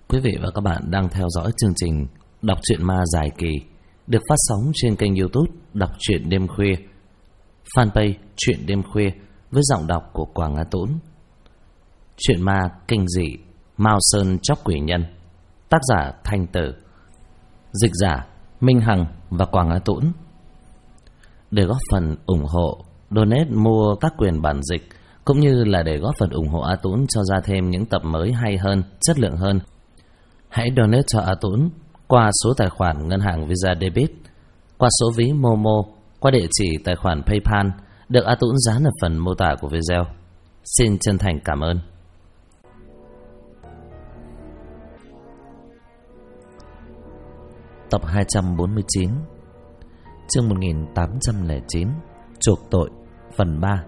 Quý vị và các bạn đang theo dõi chương trình Đọc truyện ma dài kỳ được phát sóng trên kênh YouTube Đọc truyện đêm khuya, fanpage Truyện đêm khuya với giọng đọc của Quảng Á Tũng. Truyện ma kinh dị Mao Sơn Chóc Quỷ Nhân, tác giả Thanh Tử, dịch giả Minh Hằng và Quảng Á Tũng. Để góp phần ủng hộ, donate mua các quyền bản dịch cũng như là để góp phần ủng hộ A Tũng cho ra thêm những tập mới hay hơn, chất lượng hơn, hãy donate cho A Tũng qua số tài khoản ngân hàng Visa Debit, qua số ví Momo, qua địa chỉ tài khoản PayPal được A Tũng dán ở phần mô tả của video. Xin chân thành cảm ơn. Tập 249, chương 1809, Chuộc tội, phần 3.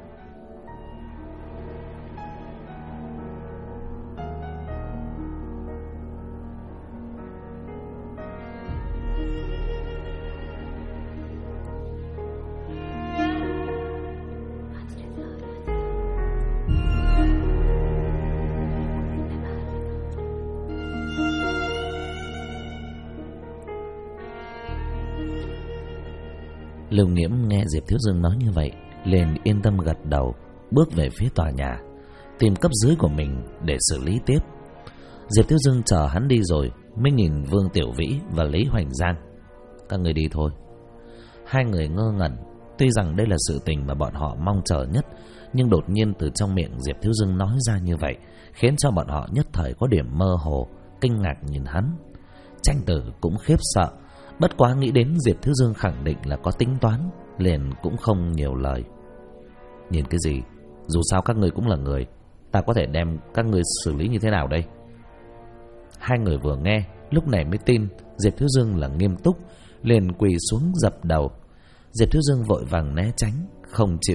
Lưu Nghiễm nghe Diệp Thiếu Dương nói như vậy, liền yên tâm gật đầu, bước về phía tòa nhà, tìm cấp dưới của mình để xử lý tiếp. Diệp Thiếu Dương chờ hắn đi rồi, mới nhìn Vương Tiểu Vĩ và Lý Hoành Giang. Các người đi thôi. Hai người ngơ ngẩn, tuy rằng đây là sự tình mà bọn họ mong chờ nhất, nhưng đột nhiên từ trong miệng Diệp Thiếu Dương nói ra như vậy, khiến cho bọn họ nhất thời có điểm mơ hồ, kinh ngạc nhìn hắn. Tranh Tử cũng khiếp sợ, bất quá nghĩ đến Diệp Thiếu Dương khẳng định là có tính toán, liền cũng không nhiều lời. Nhìn cái gì? Dù sao các người cũng là người, ta có thể đem các người xử lý như thế nào đây? Hai người vừa nghe, lúc này mới tin Diệp Thiếu Dương là nghiêm túc, liền quỳ xuống dập đầu. Diệp Thiếu Dương vội vàng né tránh, không chịu.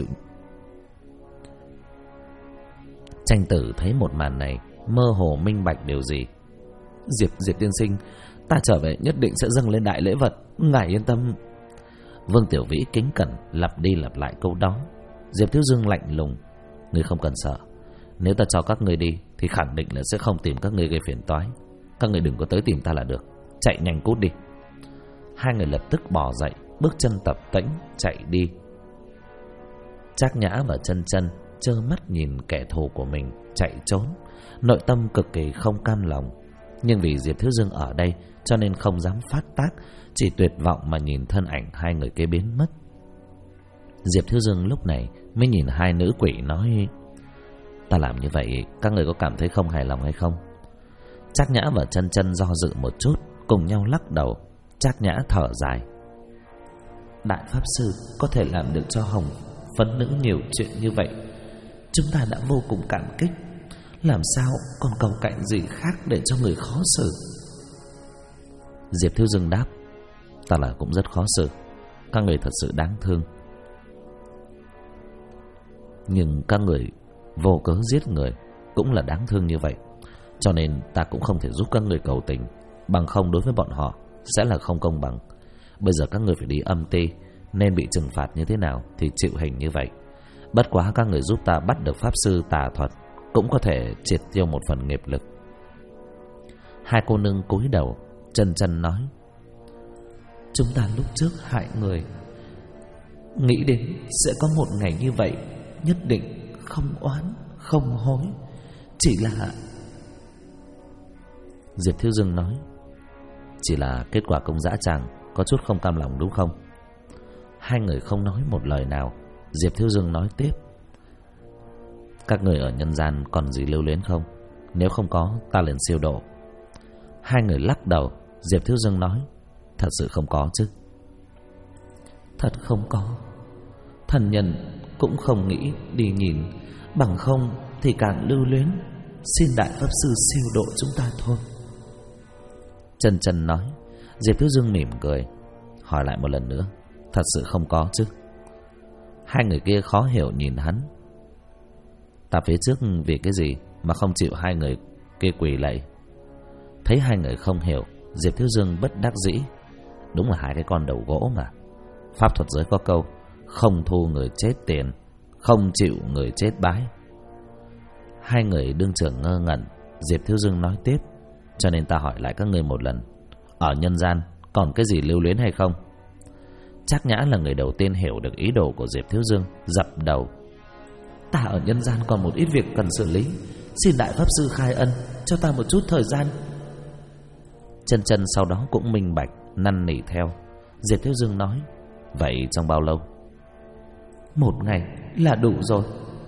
Tranh Tử thấy một màn này, mơ hồ minh bạch điều gì. Diệp tiên sinh, ta trở về nhất định sẽ dâng lên đại lễ vật, ngài yên tâm. Vương Tiểu Vĩ kính cẩn lặp đi lặp lại câu đó. Diệp Thiếu Dương lạnh lùng, ngươi không cần sợ, nếu ta cho các ngươi đi thì khẳng định là sẽ không tìm các ngươi gây phiền toái. Các ngươi đừng có tới tìm ta là được, chạy nhanh cút đi. Hai người lập tức bỏ dậy, bước chân tập tễnh chạy đi. Trác Nhã và Chân Chân trơ mắt nhìn kẻ thù của mình chạy trốn, nội tâm cực kỳ không cam lòng. Nhưng vì Diệp Thiếu Dương ở đây cho nên không dám phát tác, chỉ tuyệt vọng mà nhìn thân ảnh hai người kia biến mất. Diệp Thiếu Dương lúc này mới nhìn hai nữ quỷ nói, ta làm như vậy các người có cảm thấy không hài lòng hay không? Trác Nhã và Chân Chân do dự một chút, cùng nhau lắc đầu. Trác Nhã thở dài, đại pháp sư có thể làm được cho Hồng phấn nữ nhiều chuyện như vậy, chúng ta đã vô cùng cảm kích, làm sao còn cầu cạnh gì khác để cho người khó xử? Diệp Thiếu Dương đáp, ta là cũng rất khó xử, các người thật sự đáng thương, nhưng các người vô cớ giết người cũng là đáng thương như vậy, cho nên ta cũng không thể giúp các người cầu tình, bằng không đối với bọn họ sẽ là không công bằng. Bây giờ các người phải đi âm ti, nên bị trừng phạt như thế nào thì chịu hình như vậy. Bất quá các người giúp ta bắt được pháp sư tà thuật, cũng có thể triệt tiêu một phần nghiệp lực. Hai cô nương cúi đầu. Chân Chân nói, chúng ta lúc trước hại người, nghĩ đến sẽ có một ngày như vậy, nhất định không oán không hối, chỉ là... Diệp Thiếu Dương nói, chỉ là kết quả công dã tràng có chút không cam lòng đúng không? Hai người không nói một lời nào. Diệp Thiếu Dương nói tiếp, các người ở nhân gian còn gì lưu luyến không? Nếu không có, ta liền siêu độ. Hai người lắc đầu. Diệp Thiếu Dương nói, thật sự không có chứ? Thật không có. Thần nhân cũng không nghĩ đi nhìn, bằng không thì càng lưu luyến. Xin đại pháp sư siêu độ chúng ta thôi. Chân Chân nói. Diệp Thiếu Dương mỉm cười, hỏi lại một lần nữa, thật sự không có chứ? Hai người kia khó hiểu nhìn hắn. Ta phía trước vì cái gì mà không chịu hai người kia quỳ lạy? Thấy hai người không hiểu, Diệp Thiếu Dương bất đắc dĩ, đúng là hai cái con đầu gỗ mà. Pháp thuật giới có câu, không thu người chết tiền, không chịu người chết bái. Hai người đương trưởng ngơ ngẩn. Diệp Thiếu Dương nói tiếp, Cho nên ta hỏi lại các ngươi một lần, ở nhân gian còn cái gì lưu luyến hay không? Trác Nhã là người đầu tiên hiểu được ý đồ của Diệp Thiếu Dương, dập đầu. Ta ở nhân gian còn một ít việc cần xử lý, xin đại pháp sư khai ân, cho ta một chút thời gian. Chân Chân sau đó cũng minh bạch, năn nỉ theo. Diệp Thiếu Dương nói, vậy trong bao lâu? 1 ngày là đủ rồi.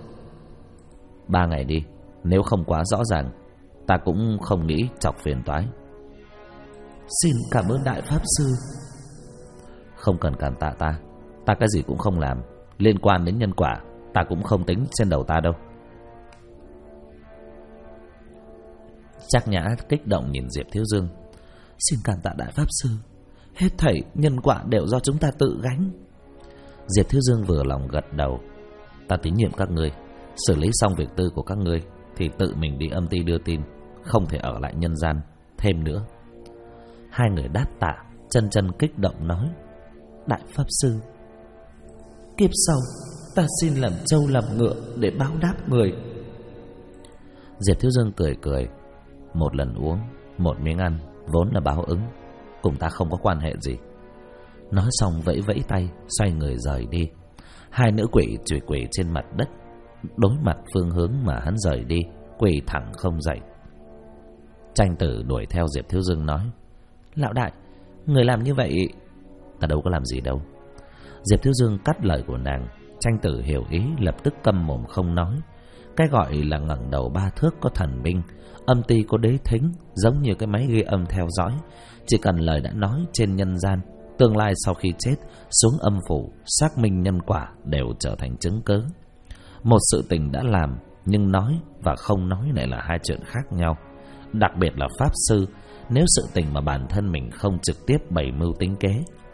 3 ngày đi, nếu không quá rõ ràng, ta cũng không nghĩ chọc phiền toái. Xin cảm ơn đại pháp sư. Không cần cảm tạ ta, ta cái gì cũng không làm. Liên quan đến nhân quả, ta cũng không tính trên đầu ta đâu. Trác Nhã kích động nhìn Diệp Thiếu Dương. Xin cảm tạ đại pháp sư, hết thảy nhân quả đều do chúng ta tự gánh. Diệp Thiếu Dương vừa lòng gật đầu. Ta tín nhiệm các ngươi, xử lý xong việc tư của các ngươi thì tự mình đi âm ty đưa tin, không thể ở lại nhân gian thêm nữa. Hai người đáp tạ. Chân Chân kích động nói, đại pháp sư, kiếp sau ta xin làm trâu làm ngựa để báo đáp người. Diệp Thiếu Dương cười cười. Một lần uống, một miếng ăn, vốn là báo ứng, cùng ta không có quan hệ gì. Nói xong vẫy vẫy tay, xoay người rời đi. Hai nữ quỷ chửi quỷ trên mặt đất, đối mặt phương hướng mà hắn rời đi, quỳ thẳng không dậy. Tranh Tử đuổi theo Diệp Thiếu Dương nói, lão đại, người làm như vậy. Ta đâu có làm gì đâu. Diệp Thiếu Dương cắt lời của nàng. Tranh Tử hiểu ý, lập tức câm mồm không nói. Cái gọi là ngẩng đầu 3 thước có thần binh, âm ty có đế thính, giống như cái máy ghi âm theo dõi. Chỉ cần lời đã nói trên nhân gian, tương lai sau khi chết xuống âm phủ xác minh nhân quả đều trở thành chứng cớ. Một sự tình đã làm, nhưng nói và không nói lại là hai chuyện khác nhau. Đặc biệt là pháp sư, nếu sự tình mà bản thân mình không trực tiếp bày mưu tính kế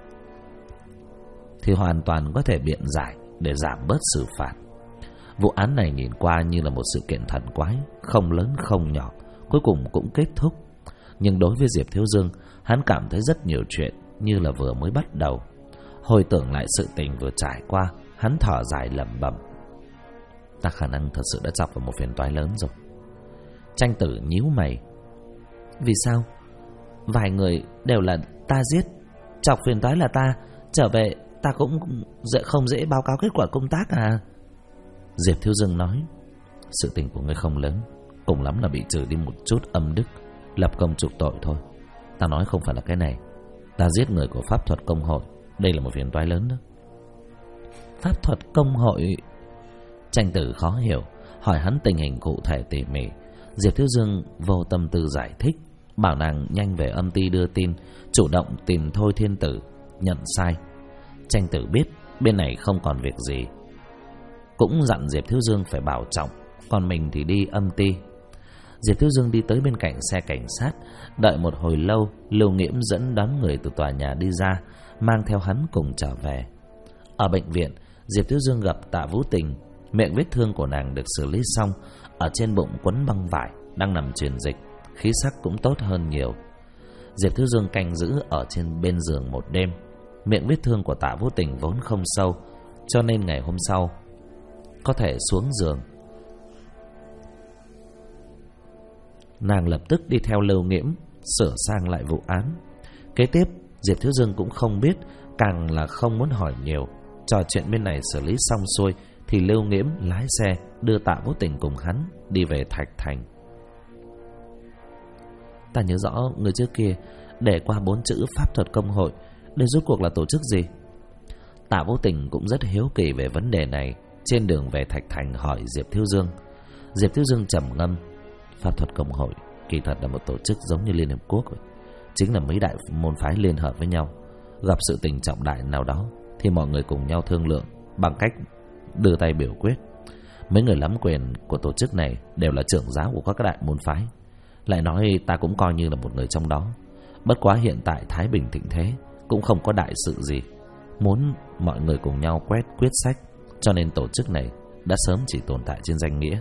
thì hoàn toàn có thể biện giải để giảm bớt xử phạt. Vụ án này nhìn qua như là một sự kiện thần quái, không lớn không nhỏ, cuối cùng cũng kết thúc. Nhưng đối với Diệp Thiếu Dương, hắn cảm thấy rất nhiều chuyện như là vừa mới bắt đầu. Hồi tưởng lại sự tình vừa trải qua, hắn thở dài lẩm bẩm, ta khả năng thật sự đã chọc vào một phiền toái lớn rồi. Tranh Tử nhíu mày. Vì sao? Vài người đều là ta giết, chọc phiền toái là ta, trở về ta cũng không dễ báo cáo kết quả công tác à? Diệp Thiếu Dương nói, sự tình của ngươi không lớn, cùng lắm là bị trừ đi một chút âm đức, lập công chuộc tội thôi. Ta nói không phải là cái này. Ta giết người của pháp thuật công hội, đây là một phiền toái lớn đó. Pháp thuật công hội? Tranh Tử khó hiểu, hỏi hắn tình hình cụ thể tỉ mỉ. Diệp Thiếu Dương vô tâm tư giải thích, bảo nàng nhanh về âm ty đưa tin, chủ động tìm Thôi Thiên Tử nhận sai. Tranh Tử biết bên này không còn việc gì, cũng dặn Diệp Thiếu Dương phải bảo trọng, còn mình thì đi âm ty. Diệp Thiếu Dương đi tới bên cạnh xe cảnh sát, đợi một hồi lâu, Lưu Nghiễm dẫn đón người từ tòa nhà đi ra, mang theo hắn cùng trở về. Ở bệnh viện, Diệp Thiếu Dương gặp Tạ Vũ Tình. Miệng vết thương của nàng được xử lý xong, ở trên bụng quấn băng vải, đang nằm truyền dịch, khí sắc cũng tốt hơn nhiều. Diệp Thiếu Dương canh giữ ở trên bên giường một đêm. Miệng vết thương của Tạ Vũ Tình vốn không sâu, cho nên ngày hôm sau có thể xuống giường. Nàng lập tức đi theo Lưu Nghiễm sửa sang lại vụ án. Kế tiếp Diệp Thiếu Dương cũng không biết, càng là không muốn hỏi nhiều. Trò chuyện bên này xử lý xong xuôi thì Lưu Nghiễm lái xe đưa Tạ Vũ Tình cùng hắn đi về Thạch Thành. Ta nhớ rõ người trước kia để qua 4 chữ pháp thuật công hội, đây rốt cuộc là tổ chức gì? Tạ Vũ Tình cũng rất hiếu kỳ về vấn đề này. Trên đường về Thạch Thành hỏi Diệp Thiếu Dương. Diệp Thiếu Dương trầm ngâm, pháp thuật công hội kỳ thật là một tổ chức giống như Liên Hiệp Quốc, chính là mấy đại môn phái liên hợp với nhau, gặp sự tình trọng đại nào đó thì mọi người cùng nhau thương lượng bằng cách đưa tay biểu quyết. Mấy người nắm quyền của tổ chức này đều là trưởng giáo của các đại môn phái. Lại nói ta cũng coi như là một người trong đó. Bất quá hiện tại Thái Bình thịnh thế, cũng không có đại sự gì, muốn mọi người cùng nhau quyết sách, cho nên tổ chức này đã sớm chỉ tồn tại trên danh nghĩa.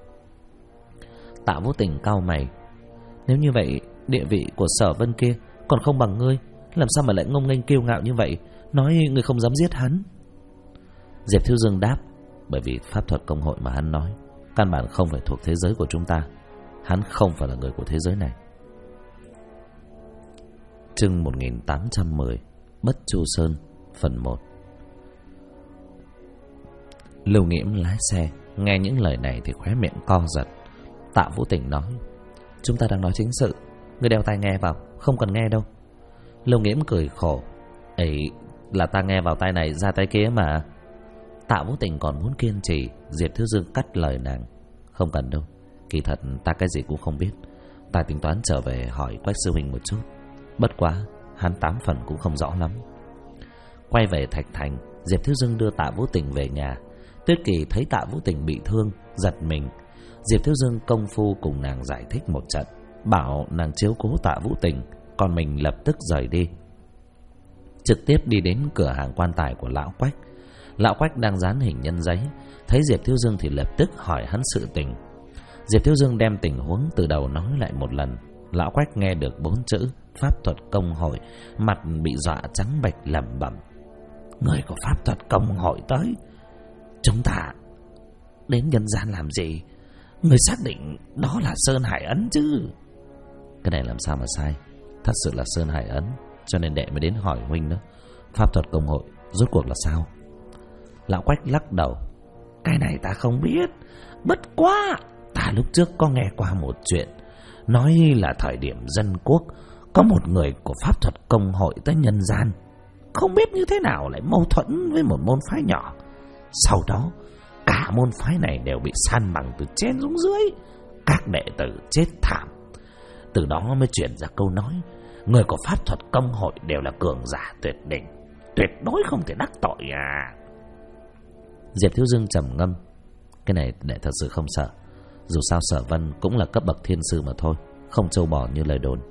Tạ Vũ Tình cau mày. Nếu như vậy, địa vị của Sở Vân kia còn không bằng ngươi, làm sao mà lại ngông nghênh kiêu ngạo như vậy, nói ngươi không dám giết hắn? Diệp Thiếu Dương đáp, bởi vì pháp thuật công hội mà hắn nói căn bản không phải thuộc thế giới của chúng ta. Hắn không phải là người của thế giới này. Chương 1810 Bất Chu Sơn phần 1. Lưu Nghiễm lái xe, nghe những lời này thì khóe miệng co giật. Tạ Vũ Tình nói: "Chúng ta đang nói chính sự, ngươi đeo tai nghe vào, không cần nghe đâu." Lưu Nghiễm cười khổ: "Ấy là ta nghe vào tai này ra tai kia mà." Tạ Vũ Tình còn muốn kiên trì, Diệp Thiếu Dương cắt lời nàng: "Không cần đâu, kỳ thật ta cái gì cũng không biết. Ta tính toán trở về hỏi Quách sư huynh một chút, bất quá hắn 8 phần cũng không rõ lắm." Quay về Thạch Thành, Diệp Thiếu Dương đưa Tạ Vũ Tình về nhà. Tuyết Kỳ thấy Tạ Vũ Tình bị thương, giật mình. Diệp Thiếu Dương công phu cùng nàng giải thích một trận, bảo nàng chiếu cố Tạ Vũ Tình, còn mình lập tức rời đi, trực tiếp đi đến cửa hàng quan tài của lão Quách. Lão Quách đang dán hình nhân giấy, thấy Diệp Thiếu Dương thì lập tức hỏi hắn sự tình. Diệp Thiếu Dương đem tình huống từ đầu nói lại một lần. Lão Quách nghe được 4 chữ pháp thuật công hội, mặt bị dọa trắng bệch, lẩm bẩm: "Người của pháp thuật công hội tới, chúng ta đến nhân gian làm gì? Người xác định đó là Sơn Hải Ấn chứ?" Cái này làm sao mà sai, thật sự là Sơn Hải Ấn, cho nên đệ mới đến hỏi huynh đó. Pháp thuật công hội rốt cuộc là sao? Lão Quách lắc đầu: "Cái này ta không biết, bất quá ta lúc trước có nghe qua một chuyện, nói là thời điểm dân quốc có một người của pháp thuật công hội tới nhân gian, không biết như thế nào lại mâu thuẫn với một môn phái nhỏ. Sau đó cả môn phái này đều bị san bằng từ trên xuống dưới, các đệ tử chết thảm. Từ đó mới truyền ra câu nói người của pháp thuật công hội đều là cường giả tuyệt đỉnh, tuyệt đối không thể đắc tội à." Diệp Thiếu Dương trầm ngâm: "Cái này đệ thật sự không sợ, dù sao Sở Vân cũng là cấp bậc thiên sư mà thôi, không trâu bò như lời đồn."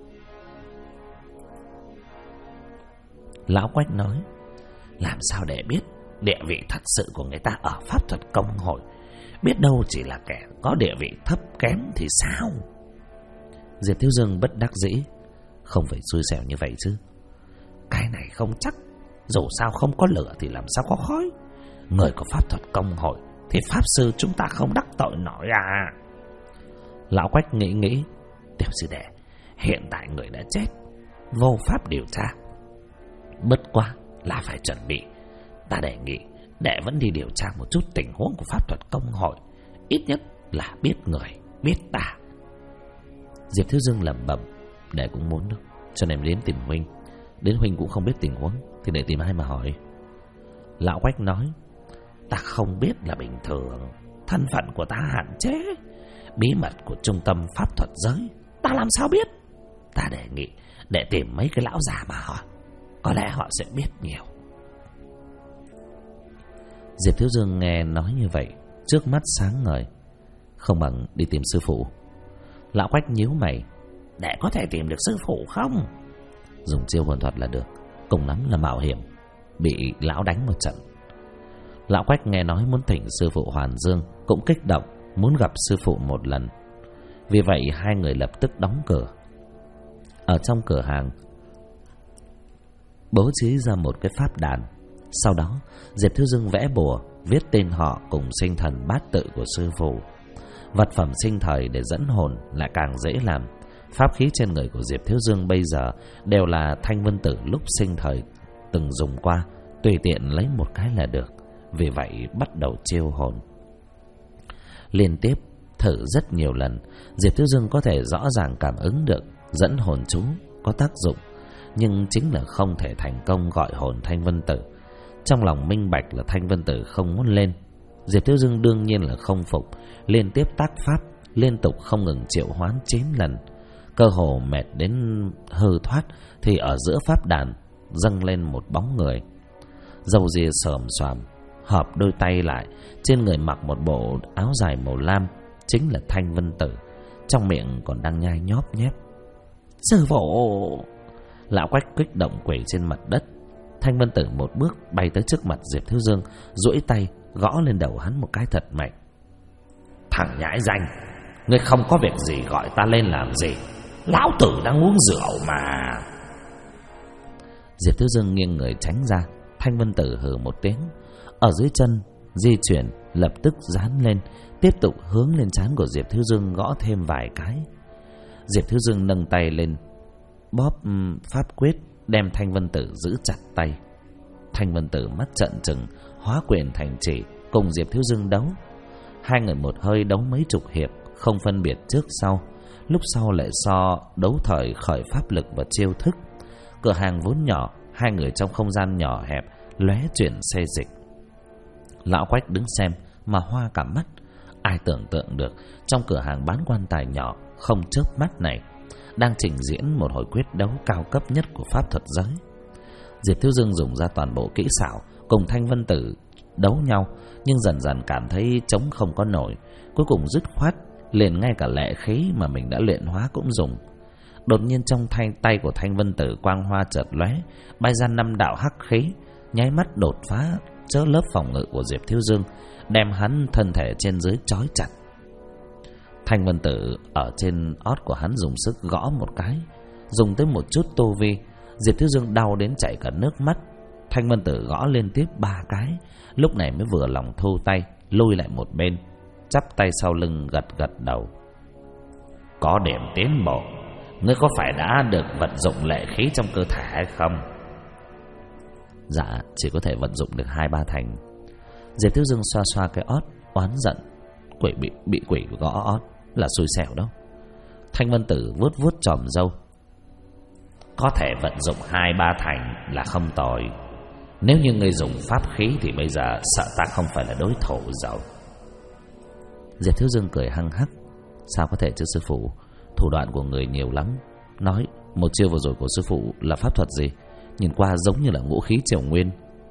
Lão Quách nói: "Làm sao để biết địa vị thật sự của người ta ở pháp thuật công hội? Biết đâu chỉ là kẻ có địa vị thấp kém thì sao?" Diệp Thiếu Dương bất đắc dĩ: "Không phải xui xẻo như vậy chứ." "Cái này không chắc, dù sao không có lửa thì làm sao có khói. Người của pháp thuật công hội thì pháp sư chúng ta không đắc tội nổi à." Lão Quách nghĩ: "Tiểu sư đệ, hiện tại người đã chết, vô pháp điều tra, bất quá là phải chuẩn bị. Ta đề nghị đệ vẫn đi điều tra một chút tình huống của pháp thuật công hội, ít nhất là biết người biết ta." Diệp Thiếu Dương lẩm bẩm: "Đệ cũng muốn đâu, cho nên đến tìm huynh. Đến huynh cũng không biết tình huống thì để tìm ai mà hỏi?" Lão Quách nói: "Ta không biết là bình thường, thân phận của ta hạn chế, bí mật của trung tâm pháp thuật giới ta làm sao biết. Ta đề nghị để tìm mấy cái lão già mà hỏi, có lẽ họ sẽ biết nhiều." Diệp Thiếu Dương nghe nói như vậy, trước mắt sáng ngời: "Không bằng đi tìm sư phụ." Lão Quách nhíu mày: "Để có thể tìm được sư phụ không?" "Dùng chiêu hồn thuật là được, cùng lắm là mạo hiểm bị lão đánh một trận." Lão Quách nghe nói muốn thỉnh sư phụ Hoàn Dương, cũng kích động muốn gặp sư phụ một lần. Vì vậy hai người lập tức đóng cửa. Ở trong cửa hàng bố trí ra một cái pháp đàn. Sau đó Diệp Thiếu Dương vẽ bùa, viết tên họ cùng sinh thần bát tự của sư phụ. Vật phẩm sinh thời để dẫn hồn lại càng dễ làm. Pháp khí trên người của Diệp Thiếu Dương bây giờ đều là thanh vân tử lúc sinh thời từng dùng qua, tùy tiện lấy một cái là được. Vì vậy bắt đầu chiêu hồn. Liên tiếp thử rất nhiều lần, Diệp Thiếu Dương có thể rõ ràng cảm ứng được dẫn hồn chú có tác dụng, nhưng chính là không thể thành công gọi hồn thanh vân tử. Trong lòng minh bạch là thanh vân tử không muốn lên. Diệp Thiếu Dương đương nhiên là không phục, liên tiếp tác pháp, liên tục không ngừng triệu hoán 9 lần. Cơ hồ mệt đến hư thoát thì ở giữa pháp đàn dâng lên một bóng người, râu ria xồm xoàm, hợp đôi tay lại, trên người mặc một bộ áo dài màu lam, chính là Thanh Vân Tử, trong miệng còn đang nhai nhóp nhép. "Sư phụ!" Lão Quách kích động quỳ trên mặt đất. Thanh Vân Tử một bước bay tới trước mặt Diệp Thiếu Dương, duỗi tay gõ lên đầu hắn một cái thật mạnh. "Thằng nhãi danh, ngươi không có việc gì gọi ta lên làm gì? Lão tử đang uống rượu mà." Diệp Thiếu Dương nghiêng người tránh ra. Thanh Vân Tử hừ một tiếng, ở dưới chân di chuyển, lập tức dán lên, tiếp tục hướng lên trán của Diệp Thiếu Dương gõ thêm vài cái. Diệp Thiếu Dương nâng tay lên, bóp pháp quyết đem Thanh Vân Tử giữ chặt tay. Thanh Vân Tử mắt trợn trừng, hóa quyền thành chỉ, cùng Diệp Thiếu Dương đấu. Hai người một hơi đấu mấy chục hiệp, không phân biệt trước sau. Lúc sau lại so đấu thời khởi pháp lực và chiêu thức. Cửa hàng vốn nhỏ, hai người trong không gian nhỏ hẹp lóe chuyển xê dịch. Lão Quách đứng xem mà hoa cả mắt. Ai tưởng tượng được trong cửa hàng bán quan tài nhỏ không chớp mắt này đang trình diễn một hồi quyết đấu cao cấp nhất của pháp thuật giới. Diệp Thiếu Dương dùng ra toàn bộ kỹ xảo cùng Thanh Vân Tử đấu nhau, nhưng dần dần cảm thấy chống không có nổi, cuối cùng dứt khoát liền ngay cả lệ khí mà mình đã luyện hóa cũng dùng. Đột nhiên trong tay của Thanh Vân Tử quang hoa chợt lóe, bay ra 5 đạo hắc khí, nháy mắt đột phá chớ lớp phòng ngự của Diệp Thiếu Dương, đem hắn thân thể trên dưới trói chặt. Thanh Vân Tử ở trên ót của hắn dùng sức gõ một cái, dùng tới một chút tu vi. Diệp Thiếu Dương đau đến chảy cả nước mắt. Thanh Vân Tử gõ liên tiếp 3 cái, lúc này mới vừa lòng thu tay, lui lại một bên, chắp tay sau lưng gật gật đầu. Có điểm tiến bộ. Ngươi có phải đã được vận dụng lệ khí trong cơ thể hay không? Dạ, chỉ có thể vận dụng được 2-3 thành. Diệp Thiếu Dương xoa xoa cái ót, oán giận. Quỷ bị quỷ gõ ót là xui xẻo đâu. Thanh Vân Tử vuốt vuốt chòm râu. Có thể vận dụng 2-3 thành là không tồi. Nếu như ngươi dùng pháp khí thì bây giờ sợ ta không phải là đối thủ rồi. Diệp Thiếu Dương cười hăng hắc. Sao có thể chứ sư phụ, thủ đoạn của người nhiều lắm. Nói một chiêu vừa rồi của sư phụ là pháp thuật gì? Nhìn qua giống như là ngũ khí triều nguyên.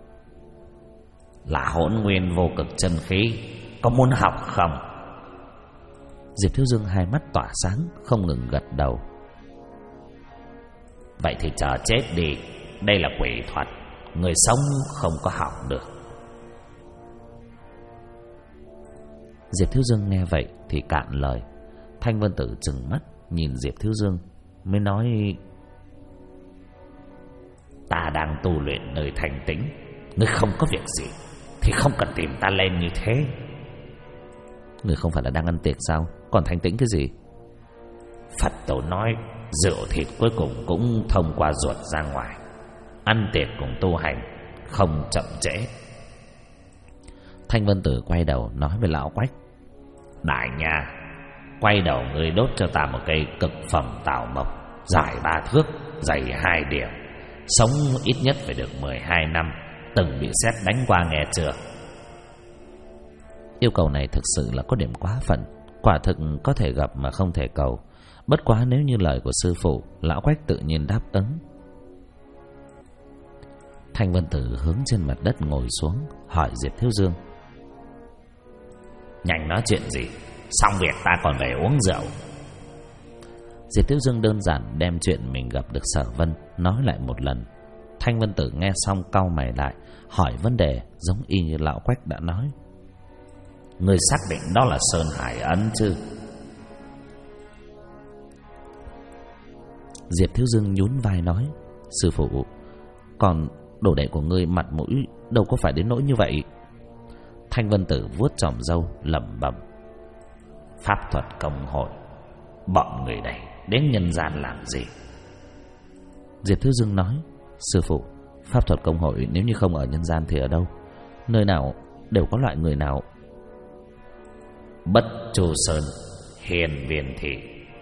Là hỗn nguyên vô cực chân khí. Có muốn học không? Diệp Thiếu Dương hai mắt tỏa sáng, không ngừng gật đầu. Vậy thì chờ chết đi. Đây là quỷ thuật, người sống không có học được. Diệp Thiếu Dương nghe vậy thì cạn lời. Thanh Vân Tử trừng mắt nhìn Diệp Thiếu Dương, mới nói: Ta đang tu luyện nơi thanh tĩnh, ngươi không có việc gì thì không cần tìm ta lên như thế. Ngươi không phải là đang ăn tiệc sao? Còn thanh tĩnh cái gì? Phật tổ nói rượu thịt cuối cùng cũng thông qua ruột ra ngoài. Ăn tiệc cùng tu hành không chậm trễ. Thanh Vân Tử quay đầu nói với lão Quách: Đại nha, quay đầu ngươi đốt cho ta một cây cực phẩm tảo mộc, dài 3 thước, dày 2 điểm, sống ít nhất phải được 12 năm, từng bị sét đánh qua nghe chưa? Yêu cầu này thực sự là có điểm quá phận. Quả thực có thể gặp mà không thể cầu. Bất quá nếu như lời của sư phụ, lão Quách tự nhiên đáp ứng. Thanh Vân Tử hướng trên mặt đất ngồi xuống, hỏi Diệp Thiếu Dương: Nhanh nói chuyện gì? Xong việc ta còn về uống rượu. Diệp Thiếu Dương đơn giản đem chuyện mình gặp được Sở Vân nói lại một lần. Thanh Vân Tử nghe xong cau mày lại, hỏi vấn đề giống y như lão Quách đã nói. Ngươi xác định đó là Sơn Hải Ấn chứ? Diệp Thiếu Dương nhún vai nói: Sư phụ, còn đồ đệ của ngươi mặt mũi đâu có phải đến nỗi như vậy. Thanh Vân Tử vuốt chòm râu lẩm bẩm: Pháp thuật công hội, bọn người này đến nhân gian làm gì? Diệp Thiếu Dương nói: Sư phụ, pháp thuật công hội nếu như không ở nhân gian thì ở đâu? Nơi nào đều có loại người nào. Bất Chu Sơn, Hiền Viên Thị.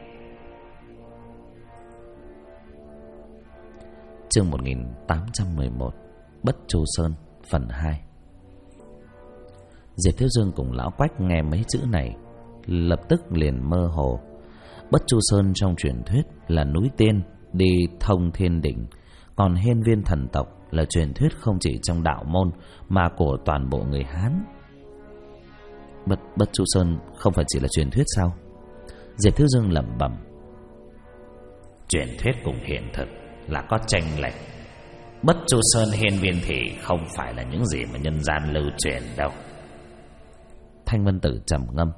Chương 1811, Bất Chu Sơn, phần 2. Diệp Thiếu Dương cùng lão Quách nghe mấy chữ này lập tức liền mơ hồ. Bất Chu Sơn trong truyền thuyết là núi tiên đi thông thiên đỉnh, còn Hiên Viên thần tộc là truyền thuyết không chỉ trong đạo môn mà của toàn bộ người Hán. Bất Chu Sơn không phải chỉ là truyền thuyết sao? Diệp Thiếu Dương lẩm bẩm. Truyền thuyết cùng hiện thực là có chênh lệch. Bất Chu Sơn, Hiên Viên Thị không phải là những gì mà nhân gian lưu truyền đâu. Thanh Vân Tử trầm ngâm.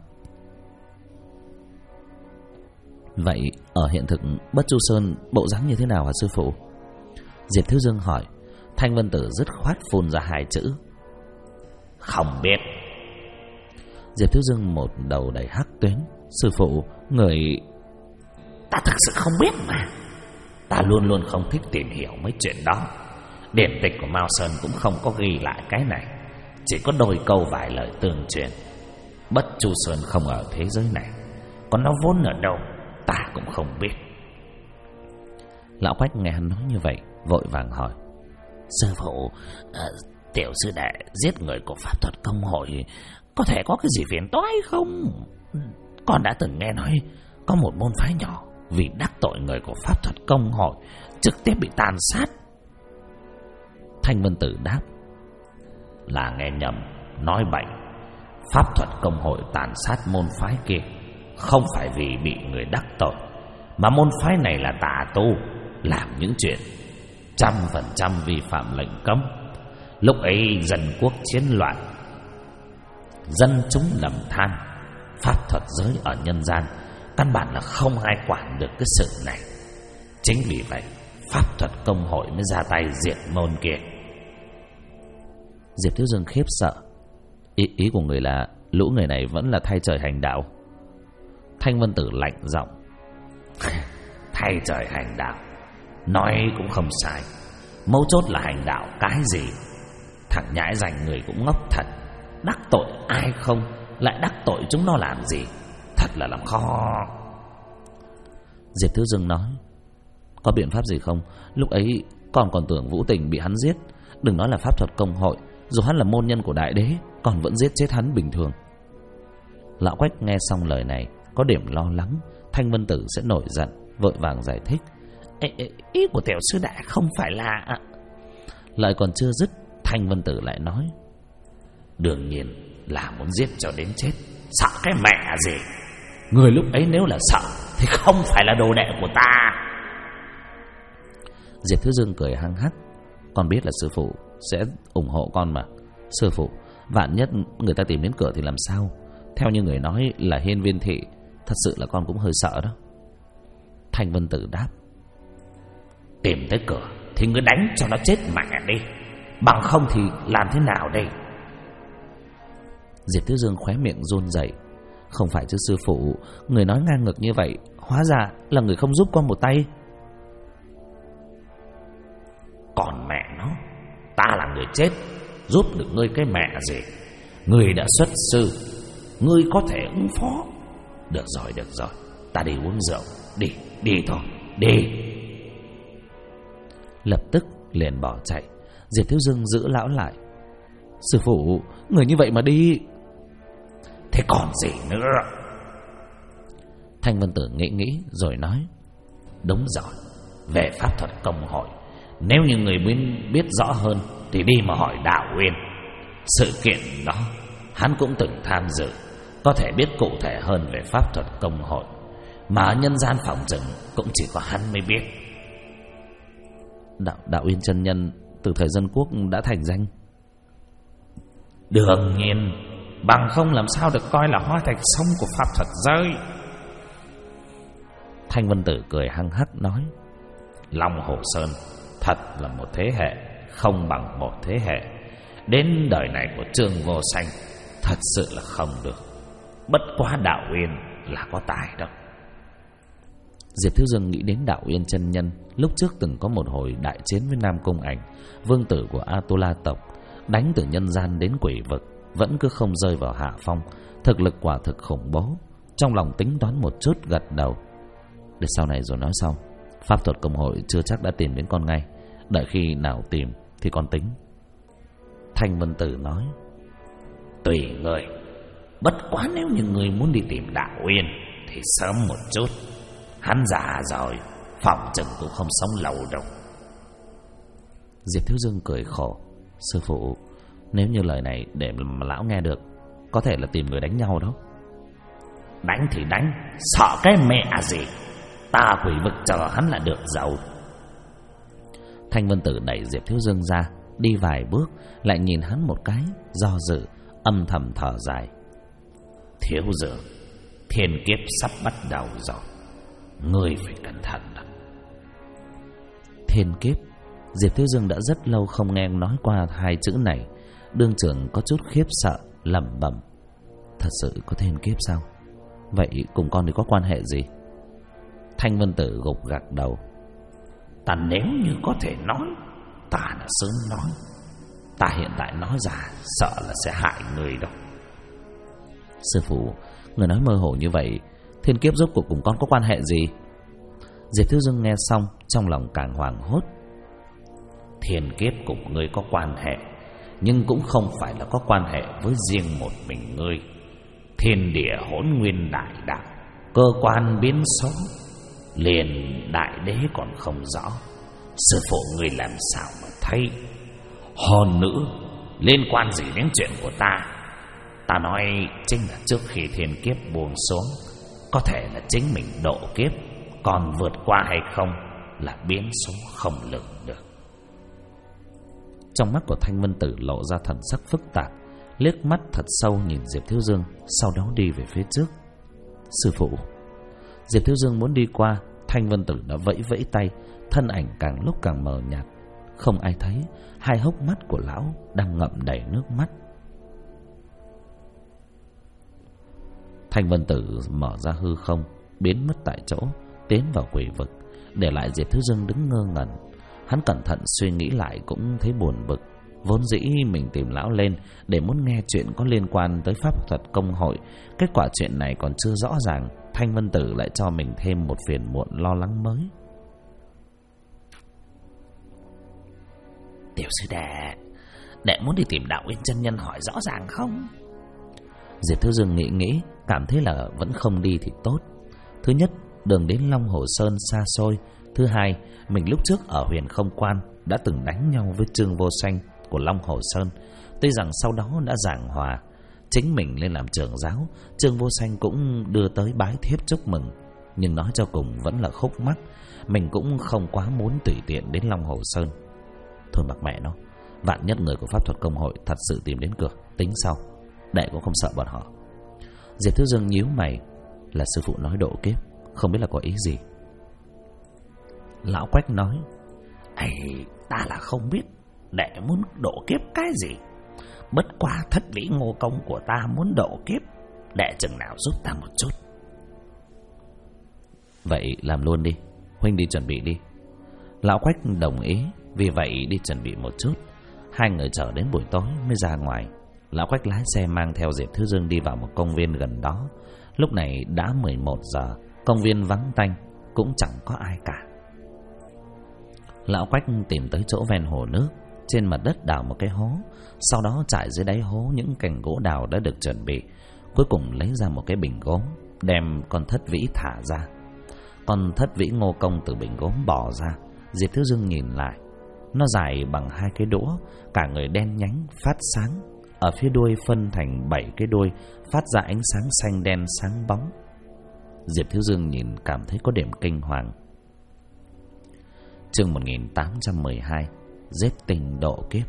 Vậy ở hiện thực Bất Chu Sơn bộ dáng như thế nào hả sư phụ? Diệp Thiếu Dương hỏi. Thanh Vân Tử dứt khoát phun ra 2 chữ: Không biết. Diệp Thiếu Dương một đầu đầy hắc tuyến. Sư phụ, người... Ta thực sự không biết mà. Ta luôn luôn không thích tìm hiểu mấy chuyện đó. Điển tịch của Mao Sơn cũng không có ghi lại cái này, chỉ có đôi câu vài lời tương truyền. Bất Chu Sơn không ở thế giới này, còn nó vốn ở đâu ta cũng không biết. Lão Quách nghe hắn nói như vậy, vội vàng hỏi: Sư phụ, tiểu sư đệ giết người của pháp thuật công hội có thể có cái gì phiền toái không? Con đã từng nghe nói có một môn phái nhỏ vì đắc tội người của pháp thuật công hội trực tiếp bị tàn sát. Thanh Vân Tử đáp: Là nghe nhầm, nói bậy. Pháp thuật công hội tàn sát môn phái kia không phải vì bị người đắc tội, mà môn phái này là tà tu, làm những chuyện 100% vi phạm lệnh cấm. Lúc ấy dân quốc chiến loạn, dân chúng lầm than, pháp thuật giới ở nhân gian căn bản là không ai quản được cái sự này. Chính vì vậy pháp thuật công hội mới ra tay diệt môn kia. Diệp Thiếu Dương khiếp sợ. Ý của người là lũ người này vẫn là thay trời hành đạo? Thanh Vân Tử lạnh giọng: Thay trời hành đạo nói cũng không sai, mấu chốt là hành đạo cái gì? Thằng nhãi rành người cũng ngốc thật. Đắc tội ai không, lại đắc tội chúng nó làm gì? Thật là làm khó. Diệp Thiếu Dương nói: Có biện pháp gì không? Lúc ấy con còn tưởng Vũ Tình bị hắn giết. Đừng nói là pháp thuật công hội, dù hắn là môn nhân của đại đế, còn vẫn giết chết hắn bình thường. Lão Quách nghe xong lời này, có điểm lo lắng Thanh Vân Tử sẽ nổi giận, vội vàng giải thích: Ý của tiểu sư đệ không phải là... Lại còn chưa dứt, Thanh Vân Tử lại nói: Đương nhiên là muốn giết cho đến chết. Sợ cái mẹ gì? Người lúc ấy nếu là sợ thì không phải là đồ đệ của ta. Diệp Thiếu Dương cười hăng hắc: Con biết là sư phụ sẽ ủng hộ con mà. Sư phụ, vạn nhất người ta tìm đến cửa thì làm sao? Theo như người nói là Hiên Viên thị, thật sự là con cũng hơi sợ đó. Thanh Vân Tử đáp: Tìm tới cửa thì ngươi đánh cho nó chết mẹ đi, bằng không thì làm thế nào đây? Diệp Thiếu Dương khóe miệng run rẩy: Không phải chứ sư phụ, người nói ngang ngược như vậy, hóa ra là người không giúp con một tay. Còn mẹ nó, ta là người chết, giúp được ngươi cái mẹ gì? Ngươi đã xuất sư, ngươi có thể ứng phó. Được rồi, ta đi uống rượu. Đi thôi, đi. Lập tức liền bỏ chạy. Diệp Thiếu Dương giữ lão lại: Sư phụ, người như vậy mà đi. Thế còn gì nữa? Thanh Vân Tử nghĩ rồi nói: Đúng rồi, về pháp thuật công hội, nếu như người muốn biết rõ hơn thì đi mà hỏi Đạo Uyên. Sự kiện đó hắn cũng từng tham dự, có thể biết cụ thể hơn về pháp thuật công hội, mà ở nhân gian phòng rừng cũng chỉ có hắn mới biết. Đạo Uyên chân nhân từ thời Dân Quốc đã thành danh. Đương nhiên, bằng không làm sao được coi là hoa thạch sông của pháp thuật giới. Thanh Vân Tử cười hăng hắc nói: Long Hồ Sơn thật là một thế hệ không bằng một thế hệ. Đến đời này của Trương Vô Sanh thật sự là không được. Bất quá Đạo Uyên là có tài đó. Diệp Thiếu Dương nghĩ đến Đạo Uyên chân nhân lúc trước từng có một hồi đại chiến với Nam Cung Ảnh, vương tử của Atula tộc, đánh từ nhân gian đến quỷ vực, vẫn cứ không rơi vào hạ phong. Thực lực quả thực khủng bố. Trong lòng tính toán một chút, gật đầu: Để sau này rồi nói sau. Pháp thuật công hội chưa chắc đã tìm đến con ngay, đợi khi nào tìm thì con tính. Thanh Vân Tử nói: Tùy người. Bất quá nếu như người muốn đi tìm Đạo Uyên thì sớm một chút. Hắn già rồi, phòng chừng cũng không sống lâu đâu. Diệp Thiếu Dương cười khổ: Sư phụ, nếu như lời này để mà lão nghe được, có thể là tìm người đánh nhau đó. Đánh thì đánh, sợ cái mẹ gì? Ta quỷ vực chờ hắn là được rồi. Thanh Vân Tử đẩy Diệp Thiếu Dương ra, đi vài bước, lại nhìn hắn một cái, do dự, âm thầm thở dài: Thiếu Dương, thiên kiếp sắp bắt đầu rồi, ngươi phải cẩn thận đó. Thiên kiếp? Diệp Thiếu Dương đã rất lâu không nghe nói qua hai chữ này. Đương trưởng có chút khiếp sợ, lẩm bẩm: Thật sự có thiên kiếp sao? Vậy cùng con thì có quan hệ gì? Thanh Vân Tử gục gặc đầu: Ta nếu như có thể nói, ta đã sớm nói. Ta hiện tại nói ra sợ là sẽ hại người đâu. Sư phụ, người nói mơ hồ như vậy, thiên kiếp rốt cuộc cùng con có quan hệ gì? Diệp Thiếu Dương nghe xong trong lòng càng hoảng hốt. Thiên kiếp cùng ngươi có quan hệ, nhưng cũng không phải là có quan hệ với riêng một mình ngươi. Thiên địa hỗn nguyên đại đạo, cơ quan biến số, liền đại đế còn không rõ. Sư phụ ngươi làm sao mà thấy? Hơn nữa, liên quan gì đến chuyện của ta? Ta nói chính là trước khi thiên kiếp buông xuống, có thể là chính mình độ kiếp, còn vượt qua hay không là biến số không lường được. Trong mắt của Thanh Vân Tử lộ ra thần sắc phức tạp, liếc mắt thật sâu nhìn Diệp Thiếu Dương, sau đó đi về phía trước. Sư phụ. Diệp Thiếu Dương muốn đi qua, Thanh Vân Tử đã vẫy vẫy tay, thân ảnh càng lúc càng mờ nhạt, không ai thấy hai hốc mắt của lão đang ngậm đầy nước mắt. Thanh Vân Tử mở ra hư không, biến mất tại chỗ, tiến vào quỷ vực, để lại Diệp Thiếu Dương đứng ngơ ngẩn. Hắn cẩn thận suy nghĩ lại cũng thấy buồn bực. Vốn dĩ mình tìm lão lên để muốn nghe chuyện có liên quan tới pháp thuật công hội, kết quả chuyện này còn chưa rõ ràng, Thanh Vân Tử lại cho mình thêm một phiền muộn lo lắng mới. Tiểu sư đệ muốn đi tìm Đạo Uyên chân nhân hỏi rõ ràng không? Diệp Thiếu Dương nghĩ cảm thấy là vẫn không đi thì tốt. Thứ nhất, đường đến Long Hồ Sơn xa xôi. Thứ hai, mình lúc trước ở Huyền Không Quan đã từng đánh nhau với Trương Vô Sanh của Long Hồ Sơn. Tuy rằng sau đó đã giảng hòa, chính mình lên làm trưởng giáo, Trương Vô Sanh cũng đưa tới bái thiếp chúc mừng, nhưng nói cho cùng vẫn là khúc mắc. Mình cũng không quá muốn tùy tiện đến Long Hồ Sơn. Thôi mặc mẹ nó, vạn nhất người của pháp thuật công hội thật sự tìm đến cửa, tính sau, đệ cũng không sợ bọn họ. Diệp Thiếu Dương nhíu mày, là sư phụ nói độ kiếp, không biết là có ý gì. Lão Quách nói, ta là không biết đệ muốn độ kiếp cái gì, bất quá Thất Vĩ Ngô Công của ta muốn độ kiếp, đệ chừng nào giúp ta một chút. Vậy làm luôn đi, huynh đi chuẩn bị đi. Lão Quách đồng ý, vì vậy đi chuẩn bị một chút. Hai người chờ đến buổi tối mới ra ngoài. Lão Quách lái xe mang theo Diệp Thiếu Dương đi vào một công viên gần đó. Lúc này đã 11 giờ, công viên vắng tanh, cũng chẳng có ai cả. Lão Quách tìm tới chỗ ven hồ nước, trên mặt đất đào một cái hố, sau đó trải dưới đáy hố những cành gỗ đào đã được chuẩn bị. Cuối cùng lấy ra một cái bình gốm, đem con Thất Vĩ thả ra. Con Thất Vĩ Ngô Công từ bình gốm bò ra. Diệp Thiếu Dương nhìn lại, nó dài bằng 2 cái đũa, cả người đen nhánh phát sáng. Ở phía đuôi phân thành 7 cái đuôi, phát ra ánh sáng xanh đen sáng bóng. Diệp Thiếu Dương nhìn cảm thấy có điểm kinh hoàng. Chương 1812, giết tình độ kiếp.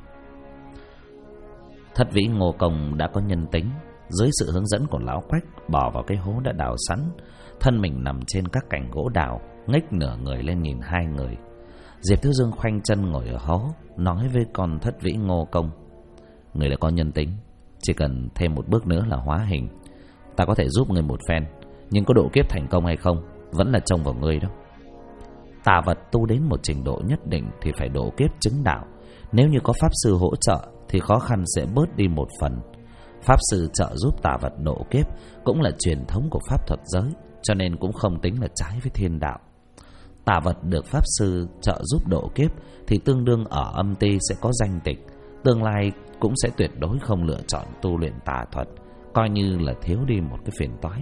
Thất Vĩ Ngô Công đã có nhân tính, dưới sự hướng dẫn của Lão Quách bò vào cái hố đã đào sẵn, thân mình nằm trên các cành gỗ đào, ngách nửa người lên nhìn hai người. Diệp Thiếu Dương khoanh chân ngồi ở hố, nói với con Thất Vĩ Ngô Công, người đã có nhân tính, chỉ cần thêm một bước nữa là hóa hình. Ta có thể giúp người một phen, nhưng có độ kiếp thành công hay không vẫn là trông vào ngươi đó. Tà vật tu đến một trình độ nhất định thì phải độ kiếp chứng đạo. Nếu như có pháp sư hỗ trợ thì khó khăn sẽ bớt đi một phần. Pháp sư trợ giúp tà vật độ kiếp cũng là truyền thống của pháp thuật giới, cho nên cũng không tính là trái với thiên đạo. Tà vật được pháp sư trợ giúp độ kiếp thì tương đương ở âm ti sẽ có danh tịch, tương lai cũng sẽ tuyệt đối không lựa chọn tu luyện tà thuật, coi như là thiếu đi một cái phiền toái.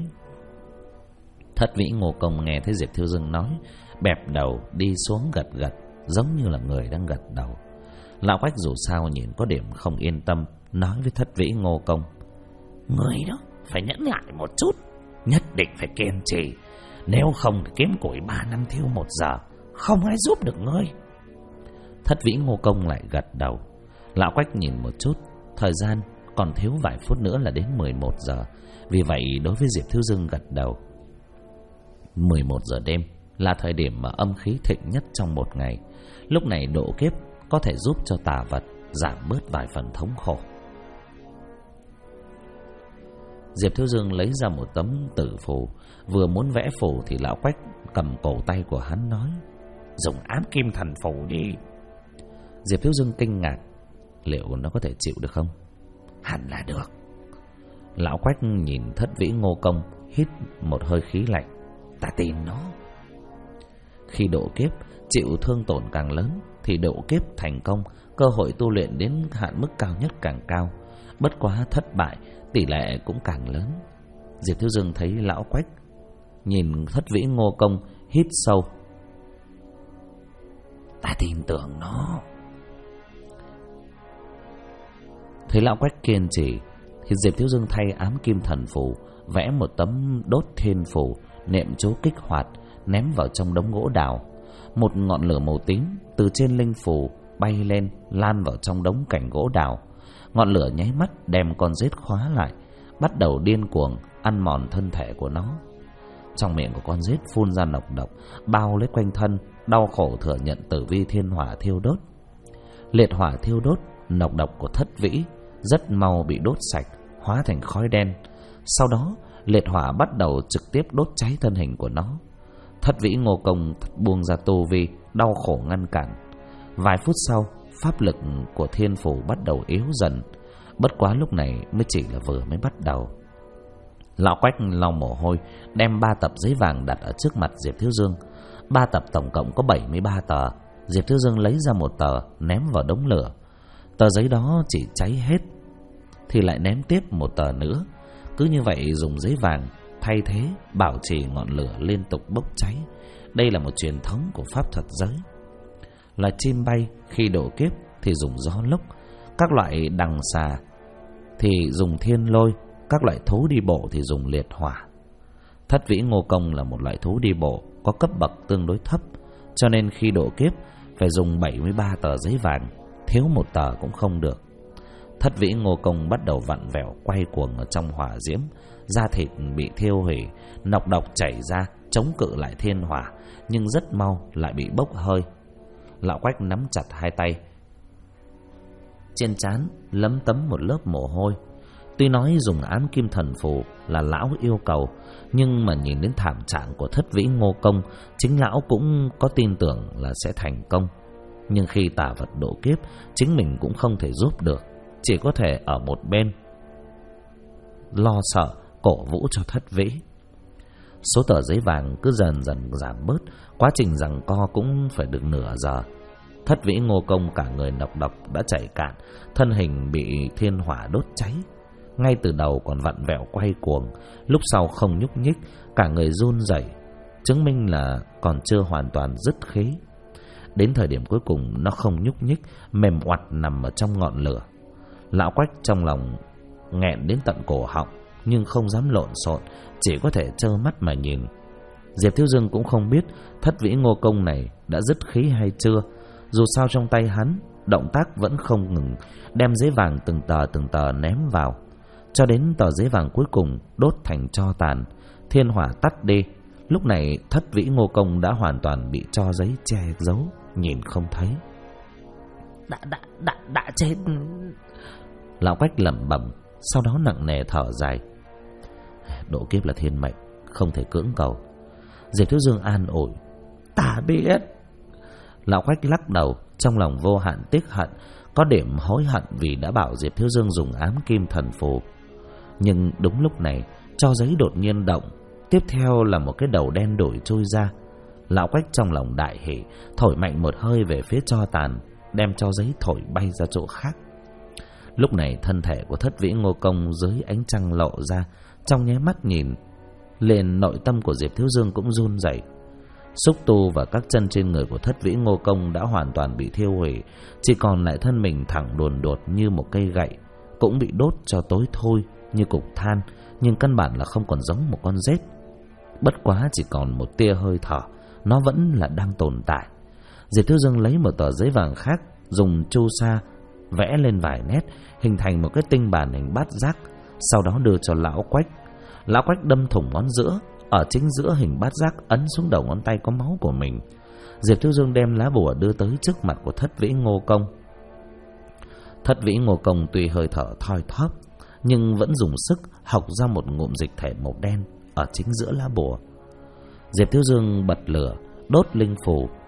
Thất Vĩ Ngô Công nghe thấy Diệp Thiếu Dương nói, bẹp đầu đi xuống gật gật, giống như là người đang gật đầu. Lão Quách dù sao nhìn có điểm không yên tâm, nói với Thất Vĩ Ngô Công, người đó phải nhẫn lại một chút, nhất định phải kiên trì, nếu không thì kiếm củi 3 năm thiêu 1 giờ, không ai giúp được ngươi. Thất Vĩ Ngô Công lại gật đầu. Lão Quách nhìn một chút, thời gian còn thiếu vài phút nữa là đến 11 giờ, vì vậy đối với Diệp Thiếu Dương gật đầu. 11 giờ đêm là thời điểm mà âm khí thịnh nhất trong một ngày. Lúc này độ kiếp có thể giúp cho tà vật giảm bớt vài phần thống khổ. Diệp Thiếu Dương lấy ra một tấm tử phù, vừa muốn vẽ phù thì Lão Quách cầm cổ tay của hắn nói, dùng ám kim thần phù đi. Diệp Thiếu Dương kinh ngạc, liệu nó có thể chịu được không? Hẳn là được. Lão Quách nhìn Thất Vĩ Ngô Công, hít một hơi khí lạnh. Ta tin nó. Khi độ kiếp chịu thương tổn càng lớn thì độ kiếp thành công, cơ hội tu luyện đến hạn mức cao nhất càng cao. Bất quá thất bại, tỷ lệ cũng càng lớn. Diệp Thiếu Dương thấy Lão Quách nhìn Thất Vĩ Ngô Công, hít sâu. Ta tin tưởng nó. Thấy Lão Quách kiên trì thì Diệp Thiếu Dương thay ám kim thần phù, vẽ một tấm đốt thiên phù, niệm chú kích hoạt, ném vào trong đống gỗ đào. Một ngọn lửa màu tím từ trên linh phù bay lên, lan vào trong đống cành gỗ đào. Ngọn lửa nháy mắt đem con rết khóa lại, bắt đầu điên cuồng ăn mòn thân thể của nó. Trong miệng của con rết phun ra nọc độc, bao lấy quanh thân, đau khổ thừa nhận tử vi thiên hỏa thiêu đốt. Liệt hỏa thiêu đốt, nọc độc của Thất Vĩ rất mau bị đốt sạch, hóa thành khói đen. Sau đó, liệt hỏa bắt đầu trực tiếp đốt cháy thân hình của nó. Thất Vĩ Ngô Công buông ra tu vi, đau khổ ngăn cản. Vài phút sau, pháp lực của thiên phủ bắt đầu yếu dần. Bất quá lúc này mới chỉ là vừa mới bắt đầu. Lão Quách lau mồ hôi, đem 3 tập giấy vàng đặt ở trước mặt Diệp Thiếu Dương. 3 tập tổng cộng có 73 tờ. Diệp Thiếu Dương lấy ra một tờ, ném vào đống lửa. Tờ giấy đó chỉ cháy hết thì lại ném tiếp một tờ nữa. Cứ như vậy dùng giấy vàng thay thế, bảo trì ngọn lửa liên tục bốc cháy. Đây là một truyền thống của pháp thuật giới. Là chim bay khi độ kiếp thì dùng gió lốc, các loại đằng xà thì dùng thiên lôi, các loại thú đi bộ thì dùng liệt hỏa. Thất Vĩ Ngô Công là một loại thú đi bộ có cấp bậc tương đối thấp, cho nên khi độ kiếp phải dùng 73 tờ giấy vàng, thiếu một tờ cũng không được. Thất Vĩ Ngô Công bắt đầu vặn vẹo quay cuồng ở trong hỏa diễm, da thịt bị thiêu hủy, nọc độc chảy ra chống cự lại thiên hỏa, nhưng rất mau lại bị bốc hơi. Lão Quách nắm chặt hai tay, trên trán lấm tấm một lớp mồ hôi. Tuy nói dùng ám kim thần phù là lão yêu cầu, nhưng mà nhìn đến thảm trạng của Thất Vĩ Ngô Công, chính lão cũng có tin tưởng là sẽ thành công. Nhưng khi tà vật độ kiếp, chính mình cũng không thể giúp được, chỉ có thể ở một bên lo sợ cổ vũ cho Thất Vĩ. Số tờ giấy vàng cứ dần dần giảm bớt, quá trình giằng co cũng phải được nửa giờ. Thất Vĩ Ngô Công cả người nọc độc đã chảy cạn, thân hình bị thiên hỏa đốt cháy. Ngay từ đầu còn vặn vẹo quay cuồng, lúc sau không nhúc nhích, cả người run rẩy, chứng minh là còn chưa hoàn toàn dứt khí. Đến thời điểm cuối cùng nó không nhúc nhích, mềm oặt nằm ở trong ngọn lửa. Lão Quách trong lòng nghẹn đến tận cổ họng, nhưng không dám lộn xộn, chỉ có thể trơ mắt mà nhìn. Diệp Thiếu Dương cũng không biết Thất Vĩ Ngô Công này đã dứt khí hay chưa. Dù sao trong tay hắn, động tác vẫn không ngừng, đem giấy vàng từng tờ ném vào, cho đến tờ giấy vàng cuối cùng đốt thành tro tàn, thiên hỏa tắt đi. Lúc này Thất Vĩ Ngô Công đã hoàn toàn bị tro giấy che giấu, nhìn không thấy. Đã chết. Lão Quách lẩm bẩm, sau đó nặng nề thở dài. Độ kiếp là thiên mệnh, không thể cưỡng cầu. Diệp Thiếu Dương an ủi, ta biết. Lão Quách lắc đầu, trong lòng vô hạn tiếc hận, có điểm hối hận vì đã bảo Diệp Thiếu Dương dùng ám kim thần phù. Nhưng đúng lúc này, tro giấy đột nhiên động, tiếp theo là một cái đầu đen đổi trôi ra. Lão Quách trong lòng đại hỉ, thổi mạnh một hơi về phía tro tàn, đem tro giấy thổi bay ra chỗ khác. Lúc này thân thể của Thất Vĩ Ngô Công dưới ánh trăng lộ ra, trong nháy mắt nhìn liền nội tâm của Diệp Thiếu Dương cũng run rẩy. Xúc tu và các chân trên người của Thất Vĩ Ngô Công đã hoàn toàn bị thiêu hủy, chỉ còn lại thân mình thẳng đồn đột như một cây gậy, cũng bị đốt cho tối thui như cục than, nhưng căn bản là không còn giống một con rết. Bất quá chỉ còn một tia hơi thở, nó vẫn là đang tồn tại. Diệp Thiếu Dương lấy một tờ giấy vàng khác, dùng chu sa vẽ lên vài nét, hình thành một cái tinh bản hình bát giác, sau đó đưa cho Lão Quách. Lão Quách đâm thủng ngón giữa, ở chính giữa hình bát giác ấn xuống đầu ngón tay có máu của mình. Diệp Thiếu Dương đem lá bùa đưa tới trước mặt của Thất Vĩ Ngô Công. Thất Vĩ Ngô Công tuy hơi thở thoi thóp, nhưng vẫn dùng sức hộc ra một ngụm dịch thể màu đen ở chính giữa lá bùa. Diệp Thiếu Dương bật lửa, đốt linh phù,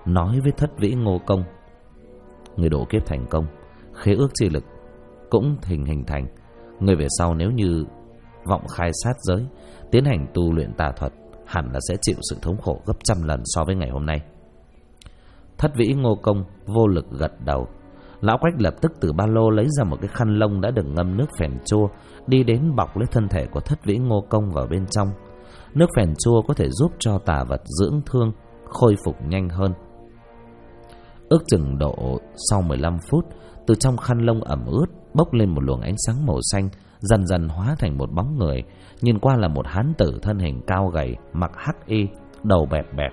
nói với Thất Vĩ Ngô Công. Người độ kiếp thành công, khế ước chi lực cũng hình thành. Người về sau nếu như vọng khai sát giới, tiến hành tu luyện tà thuật, hẳn là sẽ chịu sự thống khổ gấp trăm lần so với ngày hôm nay. Thất Vĩ Ngô Công vô lực gật đầu. Lão Quách lập tức từ ba lô lấy ra một cái khăn lông đã được ngâm nước phèn chua, đi đến bọc lấy thân thể của Thất Vĩ Ngô Công vào bên trong. Nước phèn chua có thể giúp cho tà vật dưỡng thương, khôi phục nhanh hơn. Ước chừng độ sau 15 phút, từ trong khăn lông ẩm ướt bốc lên một luồng ánh sáng màu xanh, dần dần hóa thành một bóng người. Nhìn qua là một hán tử thân hình cao gầy, mặc hắc y, đầu bẹp bẹp.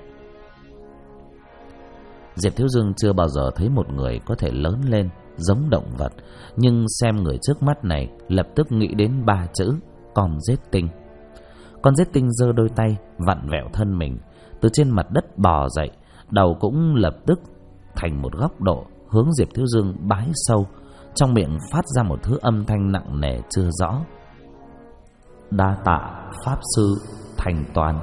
Diệp Thiếu Dương chưa bao giờ thấy một người có thể lớn lên giống động vật, nhưng xem người trước mắt này lập tức nghĩ đến 3 chữ: con rết tinh. Con rết tinh giơ đôi tay vặn vẹo thân mình, từ trên mặt đất bò dậy, đầu cũng lập tức thành một góc độ hướng Diệp Thiếu Dương bái sâu, trong miệng phát ra một thứ âm thanh nặng nề chưa rõ. Đa tạ pháp sư thành toàn.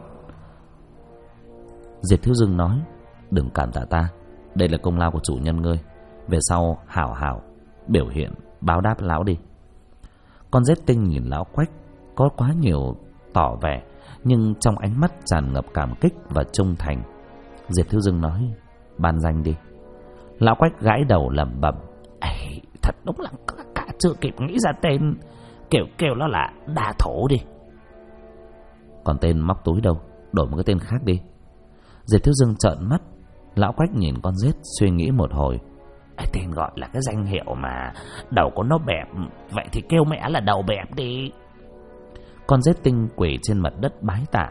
Diệp Thiếu Dương nói: đừng cảm tạ ta, đây là công lao của chủ nhân ngươi, về sau hảo hảo biểu hiện báo đáp lão đi. Con rết tinh nhìn lão Quách có quá nhiều tỏ vẻ, nhưng trong ánh mắt tràn ngập cảm kích và trung thành. Diệp Thiếu Dương nói: ban danh đi. Lão Quách gãi đầu lẩm bẩm: thật đúng là cả chưa kịp nghĩ ra tên, kêu nó là Đa Thổ đi. Còn tên móc túi đâu, đổi một cái tên khác đi. Diệp Thiếu Dương trợn mắt. Lão Quách nhìn con rết suy nghĩ một hồi: tên gọi là cái danh hiệu mà đầu của nó bẹp, vậy thì kêu mẹ là đầu bẹp đi. Con rết tinh quỳ trên mặt đất bái tạ: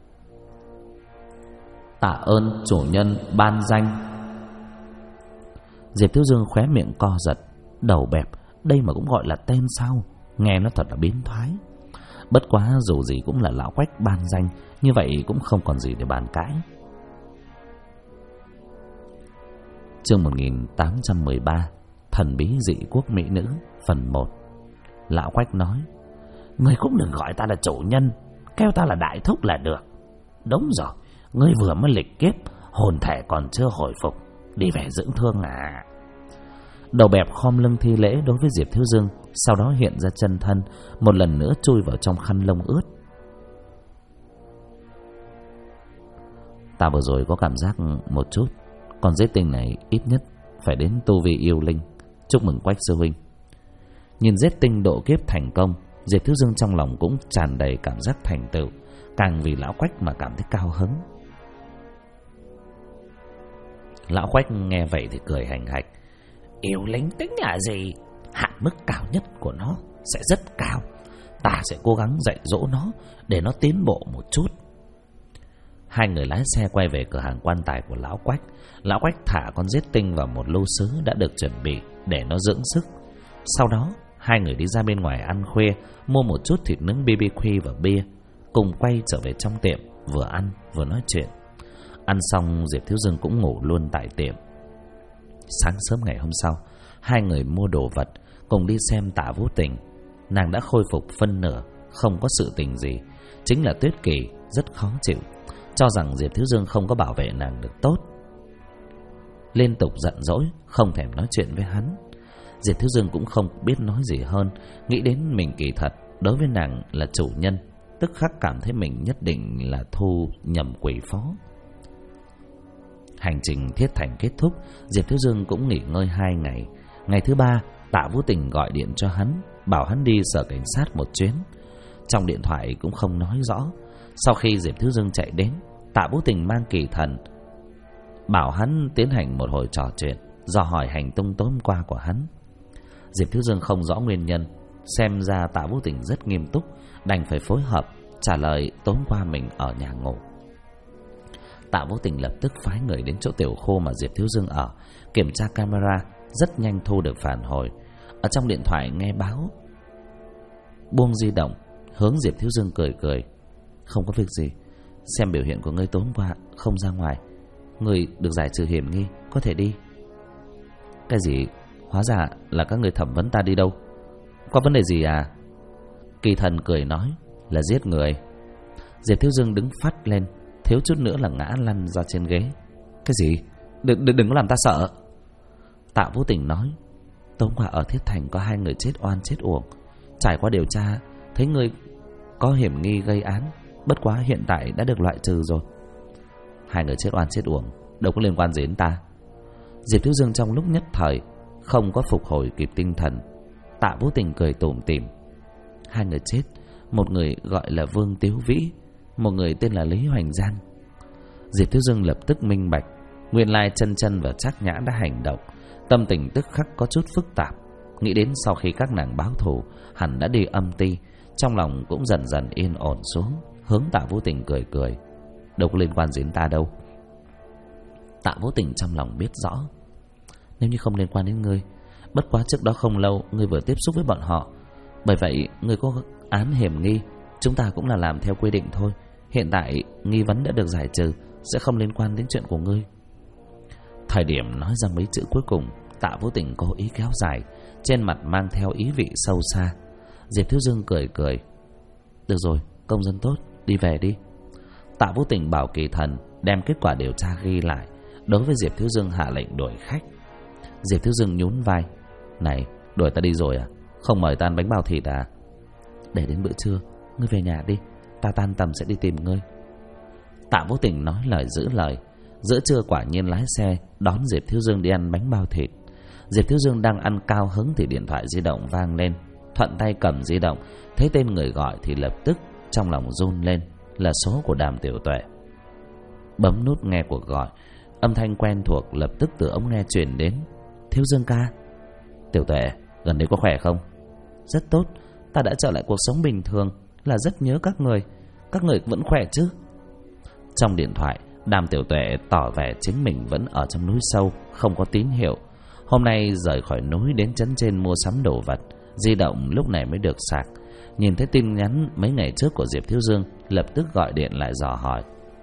tạ ơn chủ nhân ban danh. Diệp Thiếu Dương khóe miệng co giật. Đầu bẹp, đây mà cũng gọi là tên sao? Nghe nó thật là biến thoái. Bất quá dù gì cũng là lão Quách ban danh, như vậy cũng không còn gì để bàn cãi. Chương 1813: Thần bí dị quốc mỹ nữ, phần 1. Lão Quách nói: ngươi cũng đừng gọi ta là chủ nhân, kêu ta là đại thúc là được. Đúng rồi, ngươi vừa mới lịch kiếp, hồn thể còn chưa hồi phục, đi về dưỡng thương à. Đầu bẹp khom lưng thi lễ đối với Diệp Thiếu Dương, sau đó hiện ra chân thân, một lần nữa chui vào trong khăn lông ướt. Ta vừa rồi có cảm giác một chút, con rết tinh này ít nhất phải đến tu vi yêu linh. Chúc mừng Quách sư huynh. Nhìn rết tinh độ kiếp thành công, Diệp Thiếu Dương trong lòng cũng tràn đầy cảm giác thành tựu, càng vì lão Quách mà cảm thấy cao hứng. Lão Quách nghe vậy thì cười hành hạch: yêu linh tính là gì? Hạn mức cao nhất của nó sẽ rất cao, ta sẽ cố gắng dạy dỗ nó để nó tiến bộ một chút. Hai người lái xe quay về cửa hàng quan tài của lão Quách. Lão Quách thả con rết tinh vào một lô sứ đã được chuẩn bị để nó dưỡng sức. Sau đó hai người đi ra bên ngoài ăn khuya, mua một chút thịt nướng BBQ và bia, cùng quay trở về trong tiệm, vừa ăn vừa nói chuyện. Ăn xong Diệp Thiếu Dương cũng ngủ luôn tại tiệm. Sáng sớm ngày hôm sau, hai người mua đồ vật, cùng đi xem Tạ Vũ Tình. Nàng đã khôi phục phân nửa, không có sự tình gì. Chính là Tuyết Kỳ rất khó chịu, cho rằng Diệp Thiếu Dương không có bảo vệ nàng được tốt, liên tục giận dỗi, không thèm nói chuyện với hắn. Diệp Thiếu Dương cũng không biết nói gì hơn, nghĩ đến mình kỳ thật đối với nàng là chủ nhân, tức khắc cảm thấy mình nhất định là thu nhầm quỷ phó. Hành trình Thiết Thành kết thúc, Diệp Thiếu Dương cũng nghỉ ngơi 2 ngày. Ngày thứ 3, Tạ Vũ Tình gọi điện cho hắn, bảo hắn đi sở cảnh sát một chuyến. Trong điện thoại cũng không nói rõ. Sau khi Diệp Thiếu Dương chạy đến, Tạ Vũ Tình mang Kỳ Thần, bảo hắn tiến hành một hồi trò chuyện, dò hỏi hành tung tối hôm qua của hắn. Diệp Thiếu Dương không rõ nguyên nhân, xem ra Tạ Vũ Tình rất nghiêm túc, đành phải phối hợp trả lời tối hôm qua mình ở nhà ngủ. Tạ Vũ Tình lập tức phái người đến chỗ tiểu khu mà Diệp Thiếu Dương ở, kiểm tra camera, rất nhanh thu được phản hồi. Ở trong điện thoại nghe báo, buông di động, hướng Diệp Thiếu Dương cười cười: không có việc gì, xem biểu hiện của ngươi tối hôm qua không ra ngoài, ngươi được giải trừ hiểm nghi, có thể đi. Cái gì? Hóa ra là các người thẩm vấn ta đi đâu? Có vấn đề gì à? Kỳ Thần cười nói: là giết người. Diệp Thiếu Dương đứng phắt lên, thiếu chút nữa là ngã lăn ra trên ghế. Cái gì? Đừng có làm ta sợ. Tạ Vũ Tình nói, tối qua ở Thiết Thành có 2 người chết oan chết uổng. Trải qua điều tra thấy ngươi có hiểm nghi gây án, bất quá hiện tại đã được loại trừ rồi. 2 người chết oan chết uổng đâu có liên quan gì đến ta. Diệp Thiếu Dương trong lúc nhất thời không có phục hồi kịp tinh thần. Tạ Vũ Tình cười tủm tỉm. 2 người chết, một người gọi là Vương Tiếu Vĩ, một người tên là Lý Hoành Giang. Diệp Thiếu Dương lập tức minh bạch, nguyên lai Chân Chân và Trác Nhã đã hành động. Tâm tình tức khắc có chút phức tạp. Nghĩ đến sau khi các nàng báo thù hẳn đã đi âm ti, trong lòng cũng dần dần yên ổn xuống. Hướng Tạ Vũ Tình cười cười, đâu có liên quan gì đến ta đâu. Tạ Vũ Tình trong lòng biết rõ, nếu như không liên quan đến ngươi, bất quá trước đó không lâu ngươi vừa tiếp xúc với bọn họ, bởi vậy ngươi có án hiểm nghi, chúng ta cũng là làm theo quy định thôi. Hiện tại nghi vấn đã được giải trừ, sẽ không liên quan đến chuyện của ngươi. Thời điểm nói ra mấy chữ cuối cùng, Tạ Vũ Tình cố ý kéo dài, trên mặt mang theo ý vị sâu xa. Diệp Thiếu Dương cười cười, được rồi, công dân tốt, đi về đi. Tạ Vũ Tình bảo Kỳ Thần đem kết quả điều tra ghi lại, đối với Diệp Thiếu Dương hạ lệnh đuổi khách. Diệp Thiếu Dương nhún vai, này, đuổi ta đi rồi à? Không mời ta ăn bánh bao thịt à? Để đến bữa trưa, ngươi về nhà đi, ta tan tầm sẽ đi tìm ngươi. Tạ Vũ Tình nói lời giữ lời. Giữa trưa quả nhiên lái xe đón Diệp Thiếu Dương đi ăn bánh bao thịt. Diệp Thiếu Dương đang ăn cao hứng thì điện thoại di động vang lên. Thuận tay cầm di động, thấy tên người gọi thì lập tức trong lòng run lên, là số của Đàm Tiểu Tuệ. Bấm nút nghe cuộc gọi, âm thanh quen thuộc lập tức từ ống nghe truyền đến. Thiếu Dương ca. Tiểu Tuệ, gần đây có khỏe không? Rất tốt, ta đã trở lại cuộc sống bình thường, là rất nhớ các người vẫn khỏe chứ? Trong điện thoại, Đàm Tiểu Tuệ tỏ vẻ chính mình vẫn ở trong núi sâu, không có tín hiệu. Hôm nay rời khỏi núi đến trấn trên mua sắm đồ vật, di động lúc này mới được sạc. Nhìn thấy tin nhắn mấy ngày trước của Diệp Thiếu Dương, lập tức gọi điện lại dò hỏi.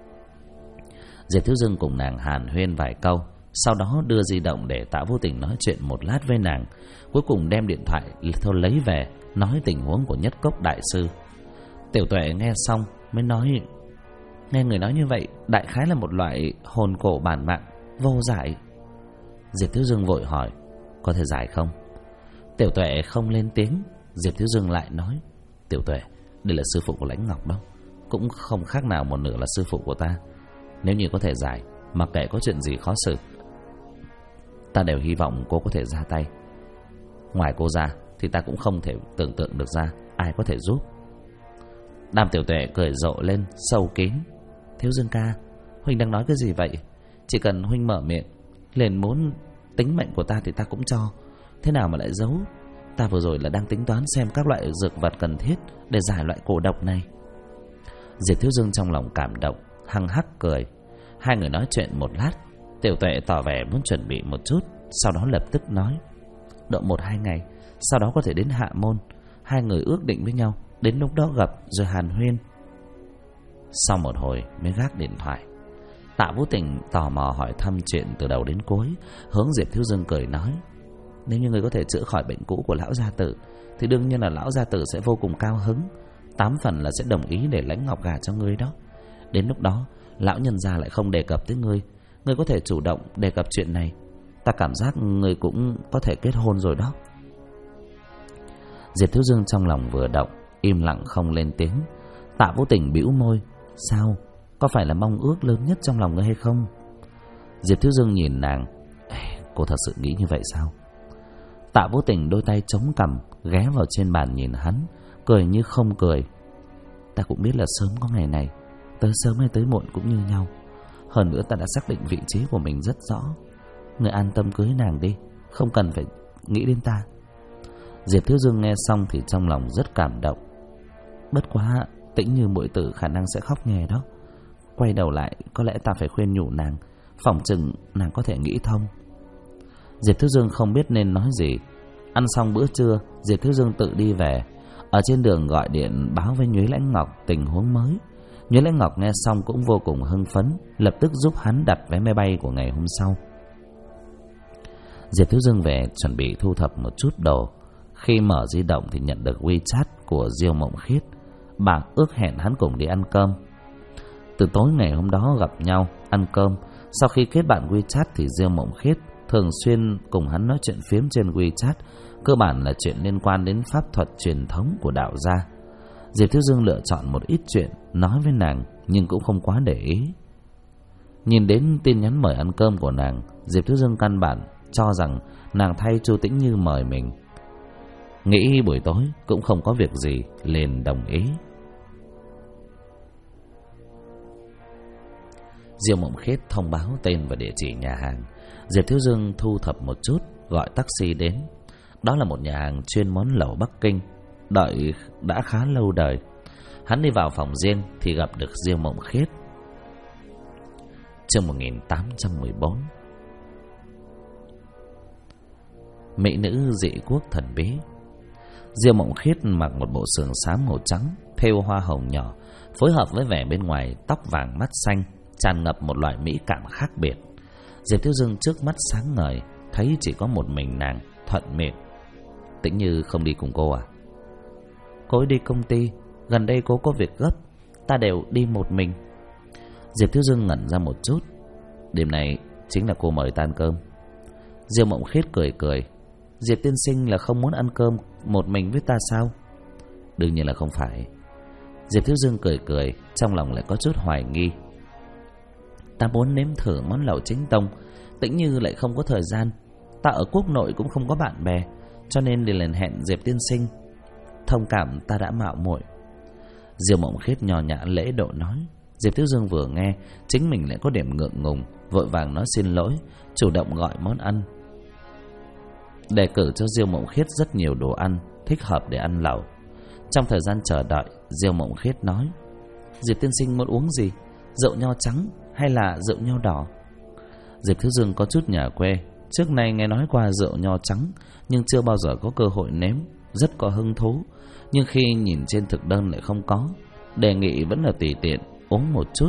Diệp Thiếu Dương cùng nàng hàn huyên vài câu, sau đó đưa di động để Tạ Vũ Tình nói chuyện một lát với nàng. Cuối cùng đem điện thoại lấy về, nói tình huống của Nhất Cốc đại sư. Tiểu Tuệ nghe xong mới nói, nghe người nói như vậy, đại khái là một loại hồn cổ bản mạng vô giải. Diệp Thiếu Dương vội hỏi, có thể giải không? Tiểu Tuệ không lên tiếng. Diệp Thiếu Dương lại nói, Tiểu Tuệ, đây là sư phụ của Lãnh Ngọc đó, cũng không khác nào một nửa là sư phụ của ta. Nếu như có thể giải, mặc kệ có chuyện gì khó xử, ta đều hy vọng cô có thể ra tay. Ngoài cô ra thì ta cũng không thể tưởng tượng được ra ai có thể giúp. Đàm Tiểu Tuệ cười rộ lên sâu kín. Thiếu Dương ca, huynh đang nói cái gì vậy? Chỉ cần huynh mở miệng liền muốn tính mệnh của ta thì ta cũng cho, thế nào mà lại giấu? Ta vừa rồi là đang tính toán xem các loại dược vật cần thiết để giải loại cổ độc này. Diệp Thiếu Dương trong lòng cảm động, hăng hắc cười. Hai người nói chuyện một lát, Tiểu Tuệ tỏ vẻ muốn chuẩn bị một chút, sau đó lập tức nói, độ 1-2 ngày, sau đó có thể đến Hạ Môn. Hai người ước định với nhau, đến lúc đó gặp rồi hàn huyên. Sau một hồi mới gác điện thoại. Tạ Vũ Tình tò mò hỏi thăm chuyện từ đầu đến cuối, hướng Diệp Thiếu Dương cười nói, nếu như người có thể chữa khỏi bệnh cũ của lão gia tử thì đương nhiên là lão gia tử sẽ vô cùng cao hứng, 8 phần là sẽ đồng ý để Lãnh Ngọc gả cho ngươi đó. Đến lúc đó lão nhân gia lại không đề cập tới ngươi, ngươi có thể chủ động đề cập chuyện này, ta cảm giác ngươi cũng có thể kết hôn rồi đó. Diệp Thiếu Dương trong lòng vừa động, im lặng không lên tiếng. Tạ Vũ Tình bĩu môi, sao? Có phải là mong ước lớn nhất trong lòng ngươi hay không? Diệp Thiếu Dương nhìn nàng, cô thật sự nghĩ như vậy sao? Tạ Vũ Tình đôi tay chống cằm, ghé vào trên bàn nhìn hắn, cười như không cười. Ta cũng biết là sớm có ngày này, tới sớm hay tới muộn cũng như nhau. Hơn nữa ta đã xác định vị trí của mình rất rõ. Ngươi an tâm cưới nàng đi, không cần phải nghĩ đến ta. Diệp Thiếu Dương nghe xong thì trong lòng rất cảm động. Bất quá Tĩnh Như muội tử khả năng sẽ khóc nhè đó. Quay đầu lại có lẽ ta phải khuyên nhủ nàng, phỏng chừng nàng có thể nghĩ thông. Diệp Thiếu Dương không biết nên nói gì. Ăn xong bữa trưa, Diệp Thiếu Dương tự đi về. Ở trên đường gọi điện báo với Nhuế Lãnh Ngọc tình huống mới. Nhuế Lãnh Ngọc nghe xong cũng vô cùng hưng phấn, lập tức giúp hắn đặt vé máy bay của ngày hôm sau. Diệp Thiếu Dương về chuẩn bị thu thập một chút đồ. Khi mở di động thì nhận được WeChat của Diêu Mộng Khiết. Bà ước hẹn hắn cùng đi ăn cơm. Từ tối ngày hôm đó gặp nhau ăn cơm, Sau khi kết bạn WeChat thì Diêu Mộng Khiết thường xuyên cùng hắn nói chuyện phiếm trên WeChat, cơ bản là chuyện liên quan đến pháp thuật truyền thống của đạo gia. Diệp Thiếu Dương lựa chọn một ít chuyện nói với nàng, nhưng cũng không quá để ý. Nhìn đến tin nhắn mời ăn cơm của nàng, Diệp Thiếu Dương căn bản cho rằng nàng thay Chu Tĩnh Như mời mình. Nghĩ buổi tối cũng không có việc gì, liền đồng ý. Diêu Mộng Khiết thông báo tên và địa chỉ nhà hàng. Diệp Thiếu Dương thu thập một chút, gọi taxi đến. Đó là một nhà hàng chuyên món lẩu Bắc Kinh, đợi đã khá lâu đời. Hắn đi vào phòng riêng thì gặp được Diêu Mộng Khiết. Chương 1814. Mỹ nữ dị quốc thần bí. Diêu Mộng Khiết mặc một bộ sườn xám màu trắng thêu hoa hồng nhỏ, phối hợp với vẻ bên ngoài tóc vàng mắt xanh, tràn ngập một loại mỹ cảm khác biệt. Diệp Thiếu Dương trước mắt sáng ngời, thấy chỉ có một mình nàng, thuận miệng: Tĩnh Như không đi cùng cô à? Cô ấy đi công ty, gần đây cô có việc gấp, ta đều đi một mình. Diệp Thiếu Dương ngẩn ra một chút. Đêm này chính là cô mời ta ăn cơm. Diêu Mộng Khiết cười cười: Diệp tiên sinh là không muốn ăn cơm một mình với ta sao? Đương nhiên là không phải. Diệp Thiếu Dương cười cười, trong lòng lại có chút hoài nghi. Ta muốn nếm thử món lẩu chính tông, Tĩnh Như lại không có thời gian. Ta ở quốc nội cũng không có bạn bè, cho nên liền hẹn Diệp tiên sinh. Thông cảm ta đã mạo muội. Diêu Mộng Khiết nhỏ nhã lễ độ nói. Diệp Thiếu Dương vừa nghe, chính mình lại có điểm ngượng ngùng, vội vàng nói xin lỗi, chủ động gọi món ăn. Đề cử cho Diêu Mộng Khiết rất nhiều đồ ăn thích hợp để ăn lẩu. Trong thời gian chờ đợi, Diêu Mộng Khiết nói: Diệp tiên sinh muốn uống gì? Rượu nho trắng hay là rượu nho đỏ? Diệp Thiếu Dương có chút nhà quê, trước nay nghe nói qua rượu nho trắng, nhưng chưa bao giờ có cơ hội nếm, rất có hứng thú. Nhưng khi nhìn trên thực đơn lại không có, đề nghị vẫn là tùy tiện uống một chút.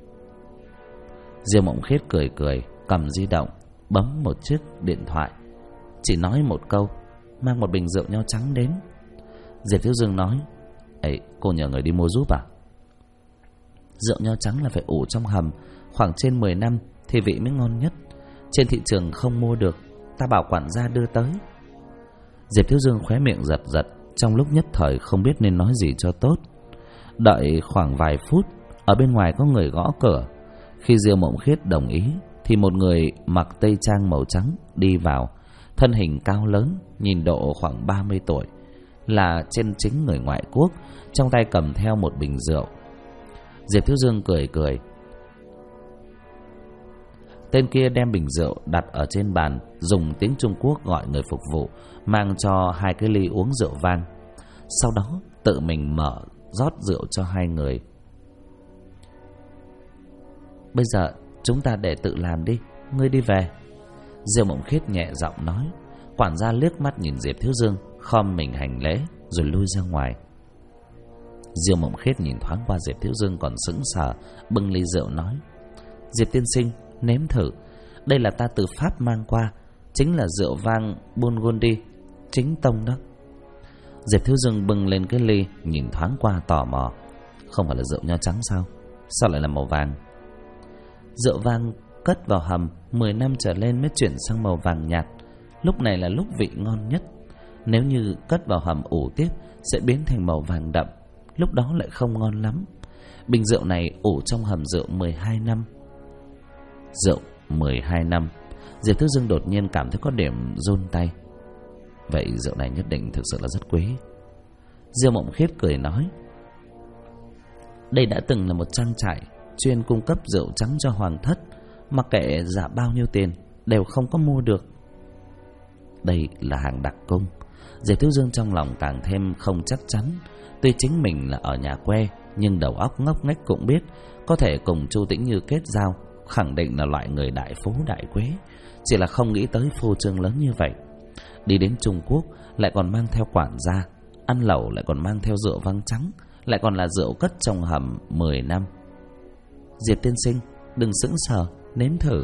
Diêu Mộng Khiết cười cười, cầm di động bấm một chiếc điện thoại, chỉ nói một câu: mang một bình rượu nho trắng đến. Diệp Thiếu Dương nói: ấy, cô nhờ người đi mua giúp à? Rượu nho trắng là phải ủ trong hầm khoảng trên 10 năm thì vị mới ngon nhất, trên thị trường không mua được, ta bảo quản gia đưa tới. Diệp Thiếu Dương khóe miệng giật giật, trong lúc nhất thời không biết nên nói gì cho tốt. Đợi khoảng vài phút, ở bên ngoài có người gõ cửa. Khi Diêu Mộng Khiết đồng ý thì một người mặc tây trang màu trắng đi vào, thân hình cao lớn, nhìn độ khoảng 30 tuổi, là chân chính người ngoại quốc, trong tay cầm theo một bình rượu. Diệp Thiếu Dương cười cười. Tên kia đem bình rượu đặt ở trên bàn, dùng tiếng Trung Quốc gọi người phục vụ mang cho 2 cái ly uống rượu vang. Sau đó tự mình mở rót rượu cho 2 người. Bây giờ chúng ta để tự làm đi, ngươi đi về. Diêu Mộng Khiết nhẹ giọng nói. Quản gia liếc mắt nhìn Diệp Thiếu Dương, khom mình hành lễ rồi lui ra ngoài. Diêu Mộng Khiết nhìn thoáng qua Diệp Thiếu Dương còn sững sờ, bưng ly rượu nói: Diệp tiên sinh, nếm thử, đây là ta từ Pháp mang qua, chính là rượu vang Burgundy chính tông đó. Diệp Thiếu Dương bưng lên cái ly, nhìn thoáng qua tò mò. Không phải là rượu nho trắng sao? Sao lại là màu vàng? Rượu vang cất vào hầm 10 năm trở lên mới chuyển sang màu vàng nhạt, lúc này là lúc vị ngon nhất. Nếu như cất vào hầm ủ tiếp sẽ biến thành màu vàng đậm, lúc đó lại không ngon lắm. Bình rượu này ủ trong hầm rượu 12 năm. Rượu 12 năm. Diệp Thiếu Dương đột nhiên cảm thấy có điểm run tay. Vậy rượu này nhất định thực sự là rất quý. Diêu Mộng Khiết cười nói: đây đã từng là một trang trại chuyên cung cấp rượu trắng cho hoàng thất, mặc kệ giá bao nhiêu tiền đều không có mua được. Đây là hàng đặc cung. Diệp Thiếu Dương trong lòng càng thêm không chắc chắn. Tuy chính mình là ở nhà quê, nhưng đầu óc ngốc nghếch cũng biết có thể cùng Chu Tĩnh Như kết giao, khẳng định là loại người đại phú đại quý, chỉ là không nghĩ tới phô trương lớn như vậy. Đi đến Trung Quốc lại còn mang theo quản gia, ăn lẩu lại còn mang theo rượu vang trắng, lại còn là rượu cất trong hầm 10 năm. Diệp tiên sinh, đừng sững sờ, nếm thử.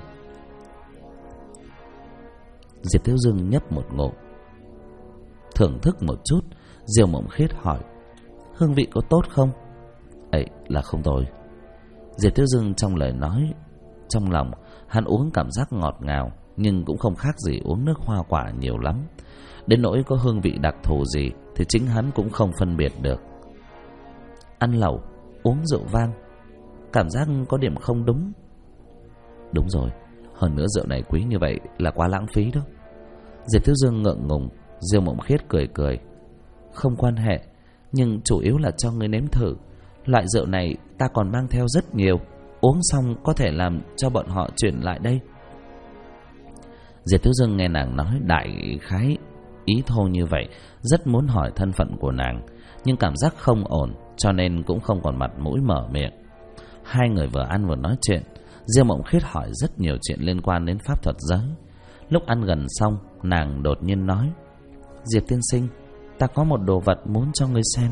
Diệp Thiếu Dương nhấp một ngụm, thưởng thức một chút. Diêu Mộng Khiết hỏi: hương vị có tốt không? Ấy là không tồi. Diệp Thiếu Dương trong lời nói trong lòng. Hắn uống cảm giác ngọt ngào, nhưng cũng không khác gì uống nước hoa quả nhiều lắm. Đến nỗi có hương vị đặc thù gì thì chính hắn cũng không phân biệt được. Ăn lẩu, uống rượu vang, cảm giác có điểm không đúng. Đúng rồi, hơn nữa rượu này quý như vậy là quá lãng phí đó. Diệp Thiếu Dương ngượng ngùng. Diêu Mộng Khiết cười cười. Không quan hệ, nhưng chủ yếu là cho ngươi nếm thử. Loại rượu này ta còn mang theo rất nhiều, uống xong có thể làm cho bọn họ chuyển lại đây. Diệp Thiếu Dương nghe nàng nói đại khái ý thô như vậy, rất muốn hỏi thân phận của nàng, nhưng cảm giác không ổn, cho nên cũng không còn mặt mũi mở miệng. Hai người vừa ăn vừa nói chuyện. Diêu Mộng Khiết hỏi rất nhiều chuyện liên quan đến pháp thuật giới. Lúc ăn gần xong, nàng đột nhiên nói: Diệp tiên sinh, ta có một đồ vật muốn cho ngươi xem.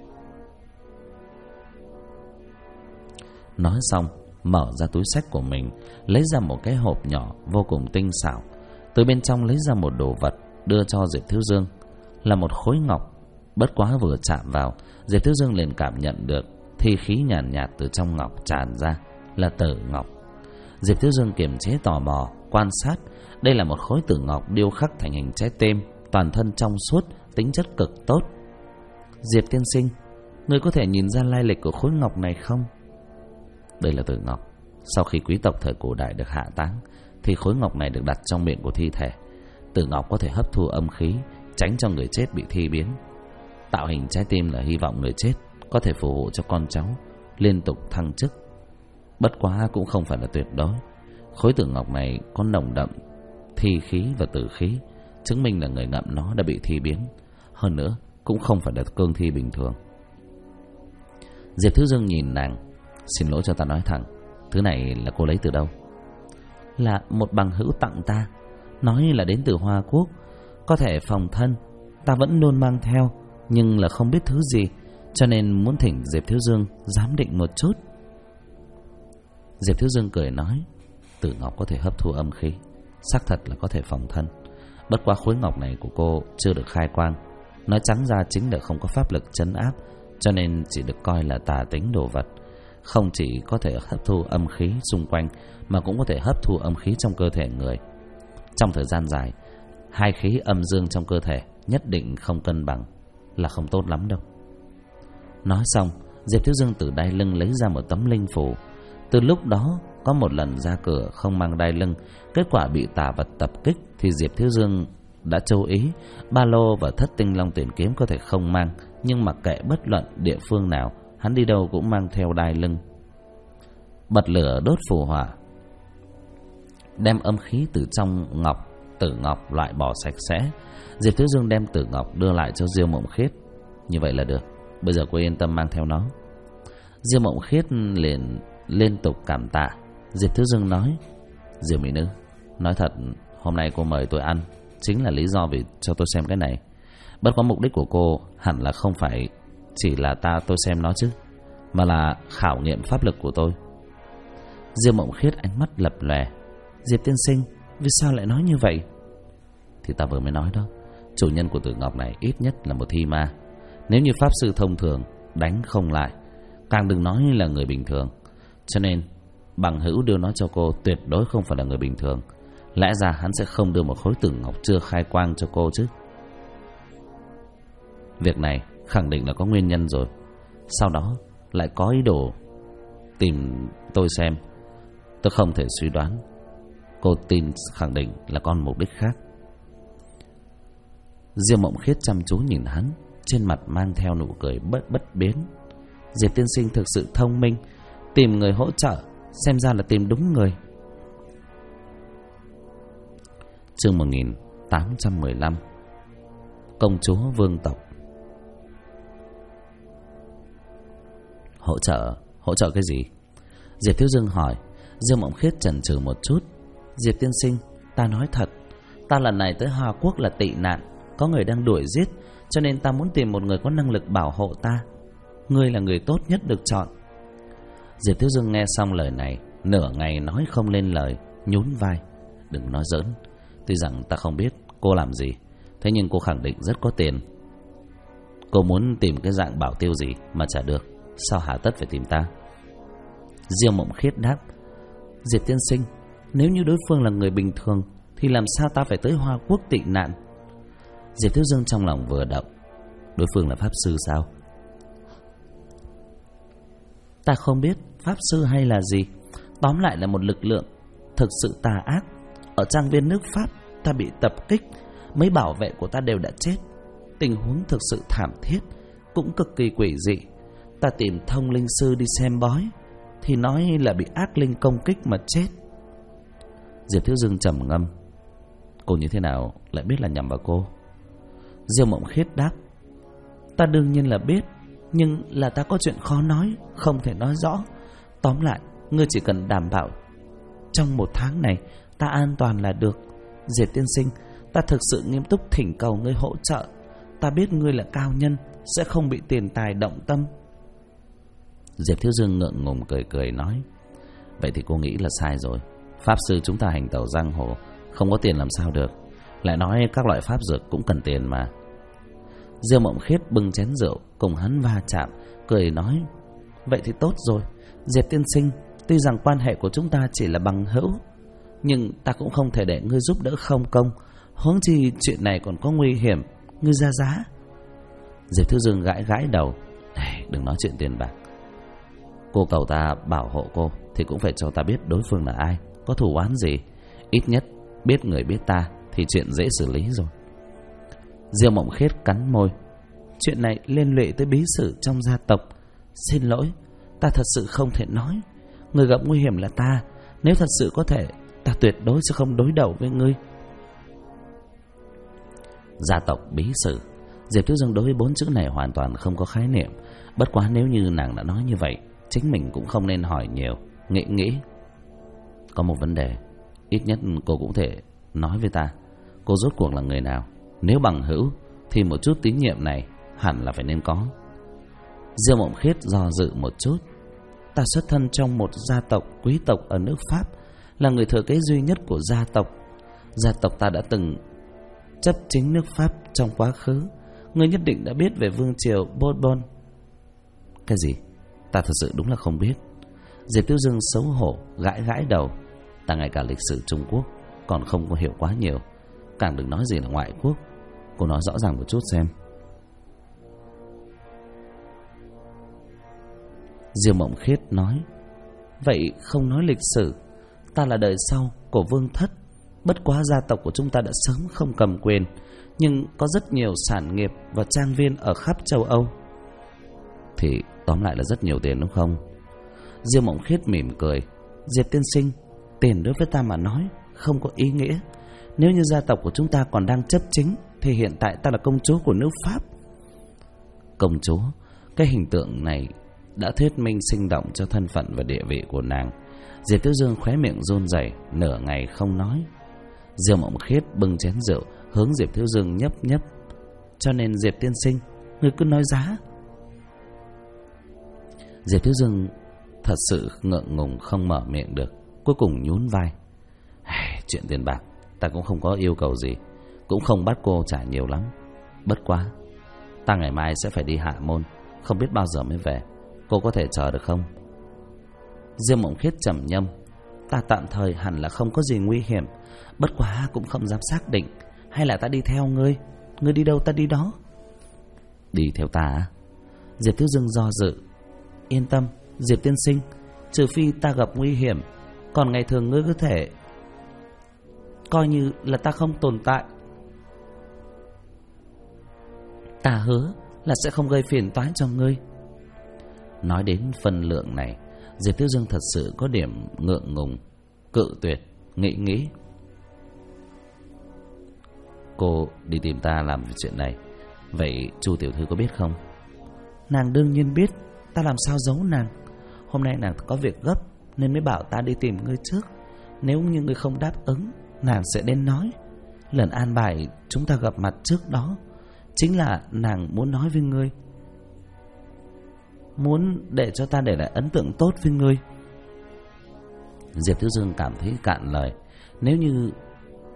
Nói xong, mở ra túi xách của mình, lấy ra một cái hộp nhỏ vô cùng tinh xảo. Từ bên trong lấy ra một đồ vật, đưa cho Diệp Thiếu Dương. Là một khối ngọc. Bất quá vừa chạm vào, Diệp Thiếu Dương liền cảm nhận được thi khí nhàn nhạt từ trong ngọc tràn ra, là tử ngọc. Diệp Thiếu Dương kiềm chế tò mò, quan sát. Đây là một khối tử ngọc điêu khắc thành hình trái tim, toàn thân trong suốt, tính chất cực tốt. Diệp tiên sinh, ngươi có thể nhìn ra lai lịch của khối ngọc này không? Đây là tử ngọc. Sau khi quý tộc thời cổ đại được hạ táng, thì khối ngọc này được đặt trong miệng của thi thể. Tử ngọc có thể hấp thu âm khí, tránh cho người chết bị thi biến. Tạo hình trái tim là hy vọng người chết có thể phù hộ cho con cháu liên tục thăng chức. Bất quá cũng không phải là tuyệt đối. Khối tử ngọc này có nồng đậm thi khí và tử khí, chứng minh là người ngậm nó đã bị thi biến. Hơn nữa cũng không phải là cương thi bình thường. Diệp Thiếu Dương nhìn nàng. Xin lỗi cho ta nói thẳng, thứ này là cô lấy từ đâu? Là một bằng hữu tặng ta, nói là đến từ Hoa Quốc, có thể phòng thân. Ta vẫn luôn mang theo, nhưng là không biết thứ gì, cho nên muốn thỉnh Diệp Thiếu Dương giám định một chút. Diệp Thiếu Dương cười nói: tử ngọc có thể hấp thu âm khí, xác thật là có thể phòng thân. Bất quá khối ngọc này của cô chưa được khai quang, nói trắng ra chính là không có pháp lực trấn áp, cho nên chỉ được coi là tà tính đồ vật. Không chỉ có thể hấp thu âm khí xung quanh, mà cũng có thể hấp thu âm khí trong cơ thể người. Trong thời gian dài, hai khí âm dương trong cơ thể nhất định không cân bằng, là không tốt lắm đâu. Nói xong, Diệp Thiếu Dương từ đai lưng lấy ra một tấm linh phù. Từ lúc đó, có một lần ra cửa không mang đai lưng, kết quả bị tà vật tập kích, thì Diệp Thiếu Dương đã châu ý ba lô và thất tinh long tuyển kiếm có thể không mang, nhưng mặc kệ bất luận địa phương nào, hắn đi đâu cũng mang theo đai lưng. Bật lửa đốt phù hỏa, đem âm khí từ trong tử ngọc loại bỏ sạch sẽ. Diệp Thiếu Dương đem tử ngọc đưa lại cho Diêu Mộng Khiết. Như vậy là được, bây giờ cô yên tâm mang theo nó. Diêu Mộng Khiết liền liên tục cảm tạ. Diệp Thiếu Dương nói: Diêu mỹ nữ, nói thật, hôm nay cô mời tôi ăn chính là lý do vì cho tôi xem cái này. Bất quá mục đích của cô hẳn là không phải chỉ là tôi xem nó chứ, mà là khảo nghiệm pháp lực của tôi. Diêu Mộng Khiết ánh mắt lập lòe. Diệp tiên sinh, vì sao lại nói như vậy? Thì ta vừa mới nói đó, chủ nhân của tử ngọc này ít nhất là một thi ma. Nếu như pháp sư thông thường đánh không lại, càng đừng nói là người bình thường. Cho nên bằng hữu đưa nó cho cô tuyệt đối không phải là người bình thường. Lẽ ra hắn sẽ không đưa một khối tử ngọc chưa khai quang cho cô chứ. Việc này khẳng định là có nguyên nhân rồi. Sau đó lại có ý đồ tìm tôi xem. Tôi không thể suy đoán. Cô tin khẳng định là có mục đích khác. Diêu Mộng Khiết chăm chú nhìn hắn, trên mặt mang theo nụ cười bất biến. Diệp tiên sinh thực sự thông minh, tìm người hỗ trợ, xem ra là tìm đúng người. Chương 1815. Công chúa vương tộc. Hỗ trợ cái gì? Diệp Thiếu Dương hỏi. Diêu Mộng Khiết chần chừ một chút. Diệp tiên sinh, ta nói thật, ta lần này tới Hoa Quốc là tị nạn, có người đang đuổi giết, cho nên ta muốn tìm một người có năng lực bảo hộ ta. Ngươi là người tốt nhất được chọn. Diệp Thiếu Dương nghe xong lời này, nửa ngày nói không lên lời, nhún vai. Đừng nói giỡn, tuy rằng ta không biết cô làm gì, thế nhưng cô khẳng định rất có tiền. Cô muốn tìm cái dạng bảo tiêu gì mà chả được, sao hà tất phải tìm ta? Diêu Mộng Khiết đáp. Diệp tiên sinh, nếu như đối phương là người bình thường thì làm sao ta phải tới Hoa Quốc tị nạn? Diệp Thiếu Dương trong lòng vừa động. Đối phương là pháp sư sao? Ta không biết pháp sư hay là gì, tóm lại là một lực lượng thực sự tà ác. Ở trang viên nước Pháp ta bị tập kích, mấy bảo vệ của ta đều đã chết. Tình huống thực sự thảm thiết, cũng cực kỳ quỷ dị. Ta tìm thông linh sư đi xem bói thì nói là bị ác linh công kích mà chết. Diệp Thiếu Dương trầm ngâm. Cô như thế nào lại biết là nhằm vào cô? Diêu Mộng Khiết đáp. Ta đương nhiên là biết, nhưng là ta có chuyện khó nói, không thể nói rõ. Tóm lại, ngươi chỉ cần đảm bảo trong 1 tháng này ta an toàn là được. Diệp tiên sinh, ta thực sự nghiêm túc thỉnh cầu ngươi hỗ trợ. Ta biết ngươi là cao nhân, sẽ không bị tiền tài động tâm. Diệp Thiếu Dương ngượng ngùng cười cười nói. Vậy thì cô nghĩ là sai rồi. Pháp sư chúng ta hành tẩu giang hồ, không có tiền làm sao được. Lại nói các loại pháp dược cũng cần tiền mà. Diêu Mộng Khiết bưng chén rượu cùng hắn va chạm, cười nói. Vậy thì tốt rồi. Diệp tiên sinh, tuy rằng quan hệ của chúng ta chỉ là bằng hữu, nhưng ta cũng không thể để ngươi giúp đỡ không công. Huống chi chuyện này còn có nguy hiểm, ngươi ra giá. Diệp Thiếu Dương gãi gãi đầu. Đừng nói chuyện tiền bạc. Cô cầu ta bảo hộ cô thì cũng phải cho ta biết đối phương là ai, có thù oán gì. Ít nhất biết người biết ta thì chuyện dễ xử lý rồi. Diêu Mộng Khiết cắn môi. Chuyện này liên lụy tới bí sử trong gia tộc. Xin lỗi, ta thật sự không thể nói. Người gặp nguy hiểm là ta. Nếu thật sự có thể, ta tuyệt đối sẽ không đối đầu với ngươi. Gia tộc bí sử. Diệp Thiếu Dương đối với 4 chữ này hoàn toàn không có khái niệm. Bất quá nếu như nàng đã nói như vậy, chính mình cũng không nên hỏi nhiều. Nghĩ có một vấn đề, ít nhất cô cũng thể nói với ta. Cô rốt cuộc là người nào? Nếu bằng hữu thì một chút tín nhiệm này hẳn là phải nên có. Diêu Mộng Khiết do dự một chút. Ta xuất thân trong một gia tộc quý tộc ở nước Pháp, là người thừa kế duy nhất của gia tộc. Gia tộc ta đã từng chấp chính nước Pháp trong quá khứ. Ngươi nhất định đã biết về vương triều Bourbon. Cái gì? Ta thật sự đúng là không biết. Diệp Tiêu Dương xấu hổ gãi gãi đầu. Ta ngay cả lịch sử Trung Quốc còn không có hiểu quá nhiều, càng đừng nói gì là ngoại quốc. Cô nói rõ ràng một chút xem. Diêu Mộng Khiết nói. Vậy không nói lịch sử, ta là đời sau của Vương Thất. Bất quá gia tộc của chúng ta đã sớm không cầm quyền, nhưng có rất nhiều sản nghiệp và trang viên ở khắp châu Âu. Thì tóm lại là rất nhiều tiền đúng không? Diêu Mộng Khiết mỉm cười. Diệp tiên sinh, tiền đối với ta mà nói không có ý nghĩa. Nếu như gia tộc của chúng ta còn đang chấp chính thì hiện tại ta là công chúa của nước Pháp. Công chúa? Cái hình tượng này đã thuyết minh sinh động cho thân phận và địa vị của nàng. Diệp Tiêu Dương khóe miệng run rẩy, nửa ngày không nói. Diêu Mộng Khiết bưng chén rượu hướng Diệp Tiêu Dương nhấp nhấp. Cho nên Diệp tiên sinh, ngươi cứ nói giá. Diệp Tiêu Dương thật sự ngượng ngùng không mở miệng được, cuối cùng nhún vai. Chuyện tiền bạc ta cũng không có yêu cầu gì, cũng không bắt cô trả nhiều lắm. Bất quá ta ngày mai sẽ phải đi Hạ Môn, không biết bao giờ mới về. Cô có thể chờ được không? Diêu Mộng Khiết trầm ngâm. Ta tạm thời hẳn là không có gì nguy hiểm, bất quá cũng không dám xác định. Hay là ta đi theo ngươi? Ngươi đi đâu ta đi đó. Đi theo ta á? Diệp Thiếu Dương do dự. Yên tâm Diệp tiên sinh, trừ phi ta gặp nguy hiểm, còn ngày thường ngươi có thể coi như là ta không tồn tại. Ta hứa là sẽ không gây phiền toái cho ngươi. Nói đến phân lượng này, Diệp Tiêu Dương thật sự có điểm ngượng ngùng, cự tuyệt, nghĩ. Cô đi tìm ta làm chuyện này, vậy Chu tiểu thư có biết không? Nàng đương nhiên biết, ta làm sao giấu nàng. Hôm nay nàng có việc gấp nên mới bảo ta đi tìm ngươi trước. Nếu như ngươi không đáp ứng, nàng sẽ đến nói. Lần an bài chúng ta gặp mặt trước đó chính là nàng muốn nói với ngươi, muốn để cho ta để lại ấn tượng tốt với ngươi. Diệp Thiếu Dương cảm thấy cạn lời. Nếu như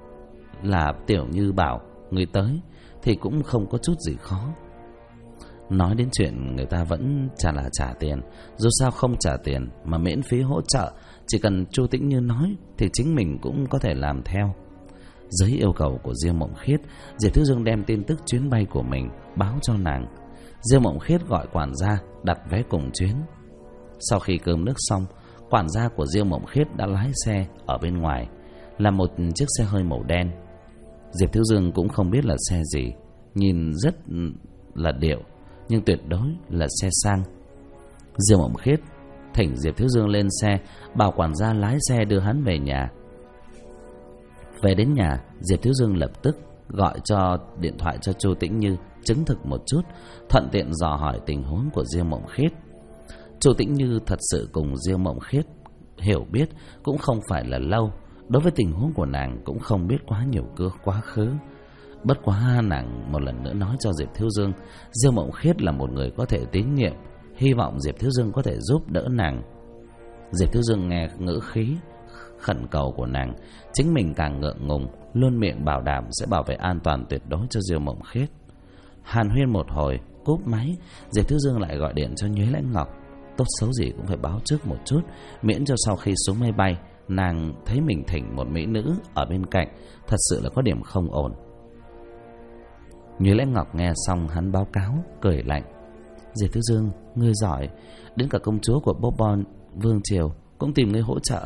là Tiểu Như bảo người tới thì cũng không có chút gì khó. Nói đến chuyện người ta vẫn trả tiền. Dù sao không trả tiền mà miễn phí hỗ trợ, chỉ cần Chu Tĩnh Như nói thì chính mình cũng có thể làm theo. Dưới yêu cầu của Diêu Mộng Khiết, Diệp Thiếu Dương đem tin tức chuyến bay của mình báo cho nàng. Diêu Mộng Khiết gọi quản gia đặt vé cùng chuyến. Sau khi cơm nước xong, quản gia của Diêu Mộng Khiết đã lái xe ở bên ngoài, là một chiếc xe hơi màu đen. Diệp Thiếu Dương cũng không biết là xe gì, nhìn rất là điệu nhưng tuyệt đối là xe sang. Diêu Mộng Khiết thỉnh Diệp Thiếu Dương lên xe, bảo quản gia lái xe đưa hắn về nhà. Về đến nhà, Diệp Thiếu Dương lập tức gọi điện thoại cho Chu Tĩnh Như chứng thực một chút, thuận tiện dò hỏi tình huống của Diêu Mộng Khiết. Chu Tĩnh Như thật sự cùng Diêu Mộng Khiết hiểu biết cũng không phải là lâu, đối với tình huống của nàng cũng không biết quá nhiều quá khứ. Bất quá nàng một lần nữa nói cho Diệp Thiếu Dương, Diêu Mộng Khiết là một người có thể tín nhiệm, hy vọng Diệp Thiếu Dương có thể giúp đỡ nàng. Diệp Thiếu Dương nghe ngữ khí khẩn cầu của nàng, chính mình càng ngượng ngùng, luôn miệng bảo đảm sẽ bảo vệ an toàn tuyệt đối cho Diêu Mộng Khiết. Hàn huyên một hồi, cúp máy, Diệp Thiếu Dương lại gọi điện cho Nhuế Lãnh Ngọc. Tốt xấu gì cũng phải báo trước một chút, miễn cho sau khi xuống máy bay nàng thấy mình thỉnh một mỹ nữ ở bên cạnh, thật sự là có điểm không ổn. Nhuế Lãnh Ngọc nghe xong hắn báo cáo, cười lạnh. Diệp Thiếu Dương, ngươi giỏi, đến cả công chúa của Bourbon Vương Triều cũng tìm ngươi hỗ trợ.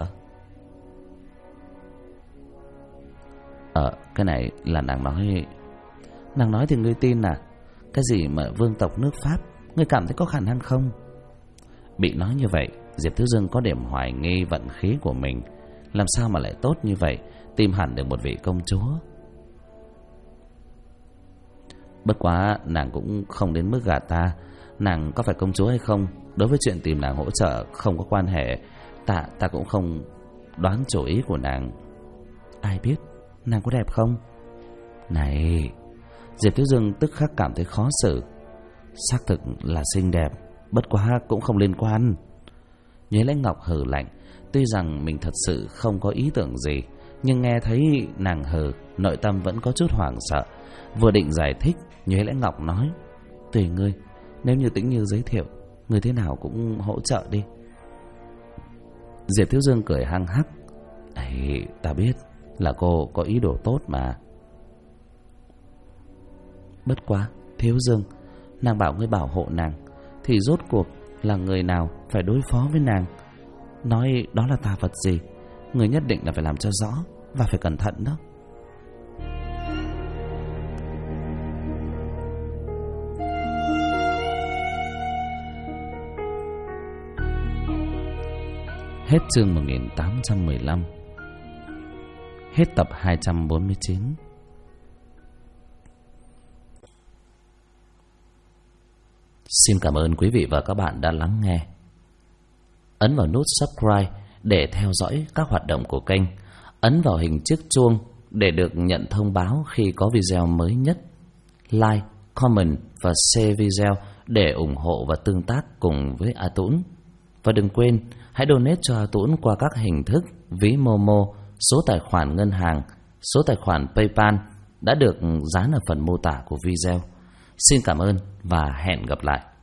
Cái này là nàng nói thì ngươi tin à? Cái gì mà vương tộc nước Pháp, ngươi cảm thấy có khả năng không? Bị nói như vậy, Diệp Thiếu Dương có điểm hoài nghi vận khí của mình. Làm sao mà lại tốt như vậy, tìm hẳn được một vị công chúa. Bất quá nàng cũng không đến mức gạt ta. Nàng có phải công chúa hay không, đối với chuyện tìm nàng hỗ trợ không có quan hệ. Ta cũng không đoán chủ ý của nàng. Ai biết nàng có đẹp không? Này, Diệp Thiếu Dương tức khắc cảm thấy khó xử. Xác thực là xinh đẹp, bất quá cũng không liên quan. Nhuế Lãnh Ngọc hừ lạnh. Tuy rằng mình thật sự không có ý tưởng gì, nhưng nghe thấy nàng hừ, nội tâm vẫn có chút hoảng sợ. Vừa định giải thích, Nhuế Lãnh Ngọc nói: tùy ngươi, nếu như Tĩnh Như giới thiệu, ngươi thế nào cũng hỗ trợ đi. Diệp Thiếu Dương cười hăng hắc. Ta biết là cô có ý đồ tốt mà. Bất quá, Thiếu Dương, nàng bảo ngươi bảo hộ nàng, thì rốt cuộc là người nào phải đối phó với nàng? Nói đó là tà vật gì, người nhất định là phải làm cho rõ và phải cẩn thận đó. Hết chương 1815. Hết tập 249. Xin cảm ơn quý vị và các bạn đã lắng nghe. Ấn vào nút subscribe để theo dõi các hoạt động của kênh. Ấn vào hình chiếc chuông để được nhận thông báo khi có video mới nhất. Like, comment và share video để ủng hộ và tương tác cùng với A Tũng. Và đừng quên, hãy donate cho A Tũng qua các hình thức ví Momo, số tài khoản ngân hàng, số tài khoản PayPal đã được dán ở phần mô tả của video. Xin cảm ơn và hẹn gặp lại.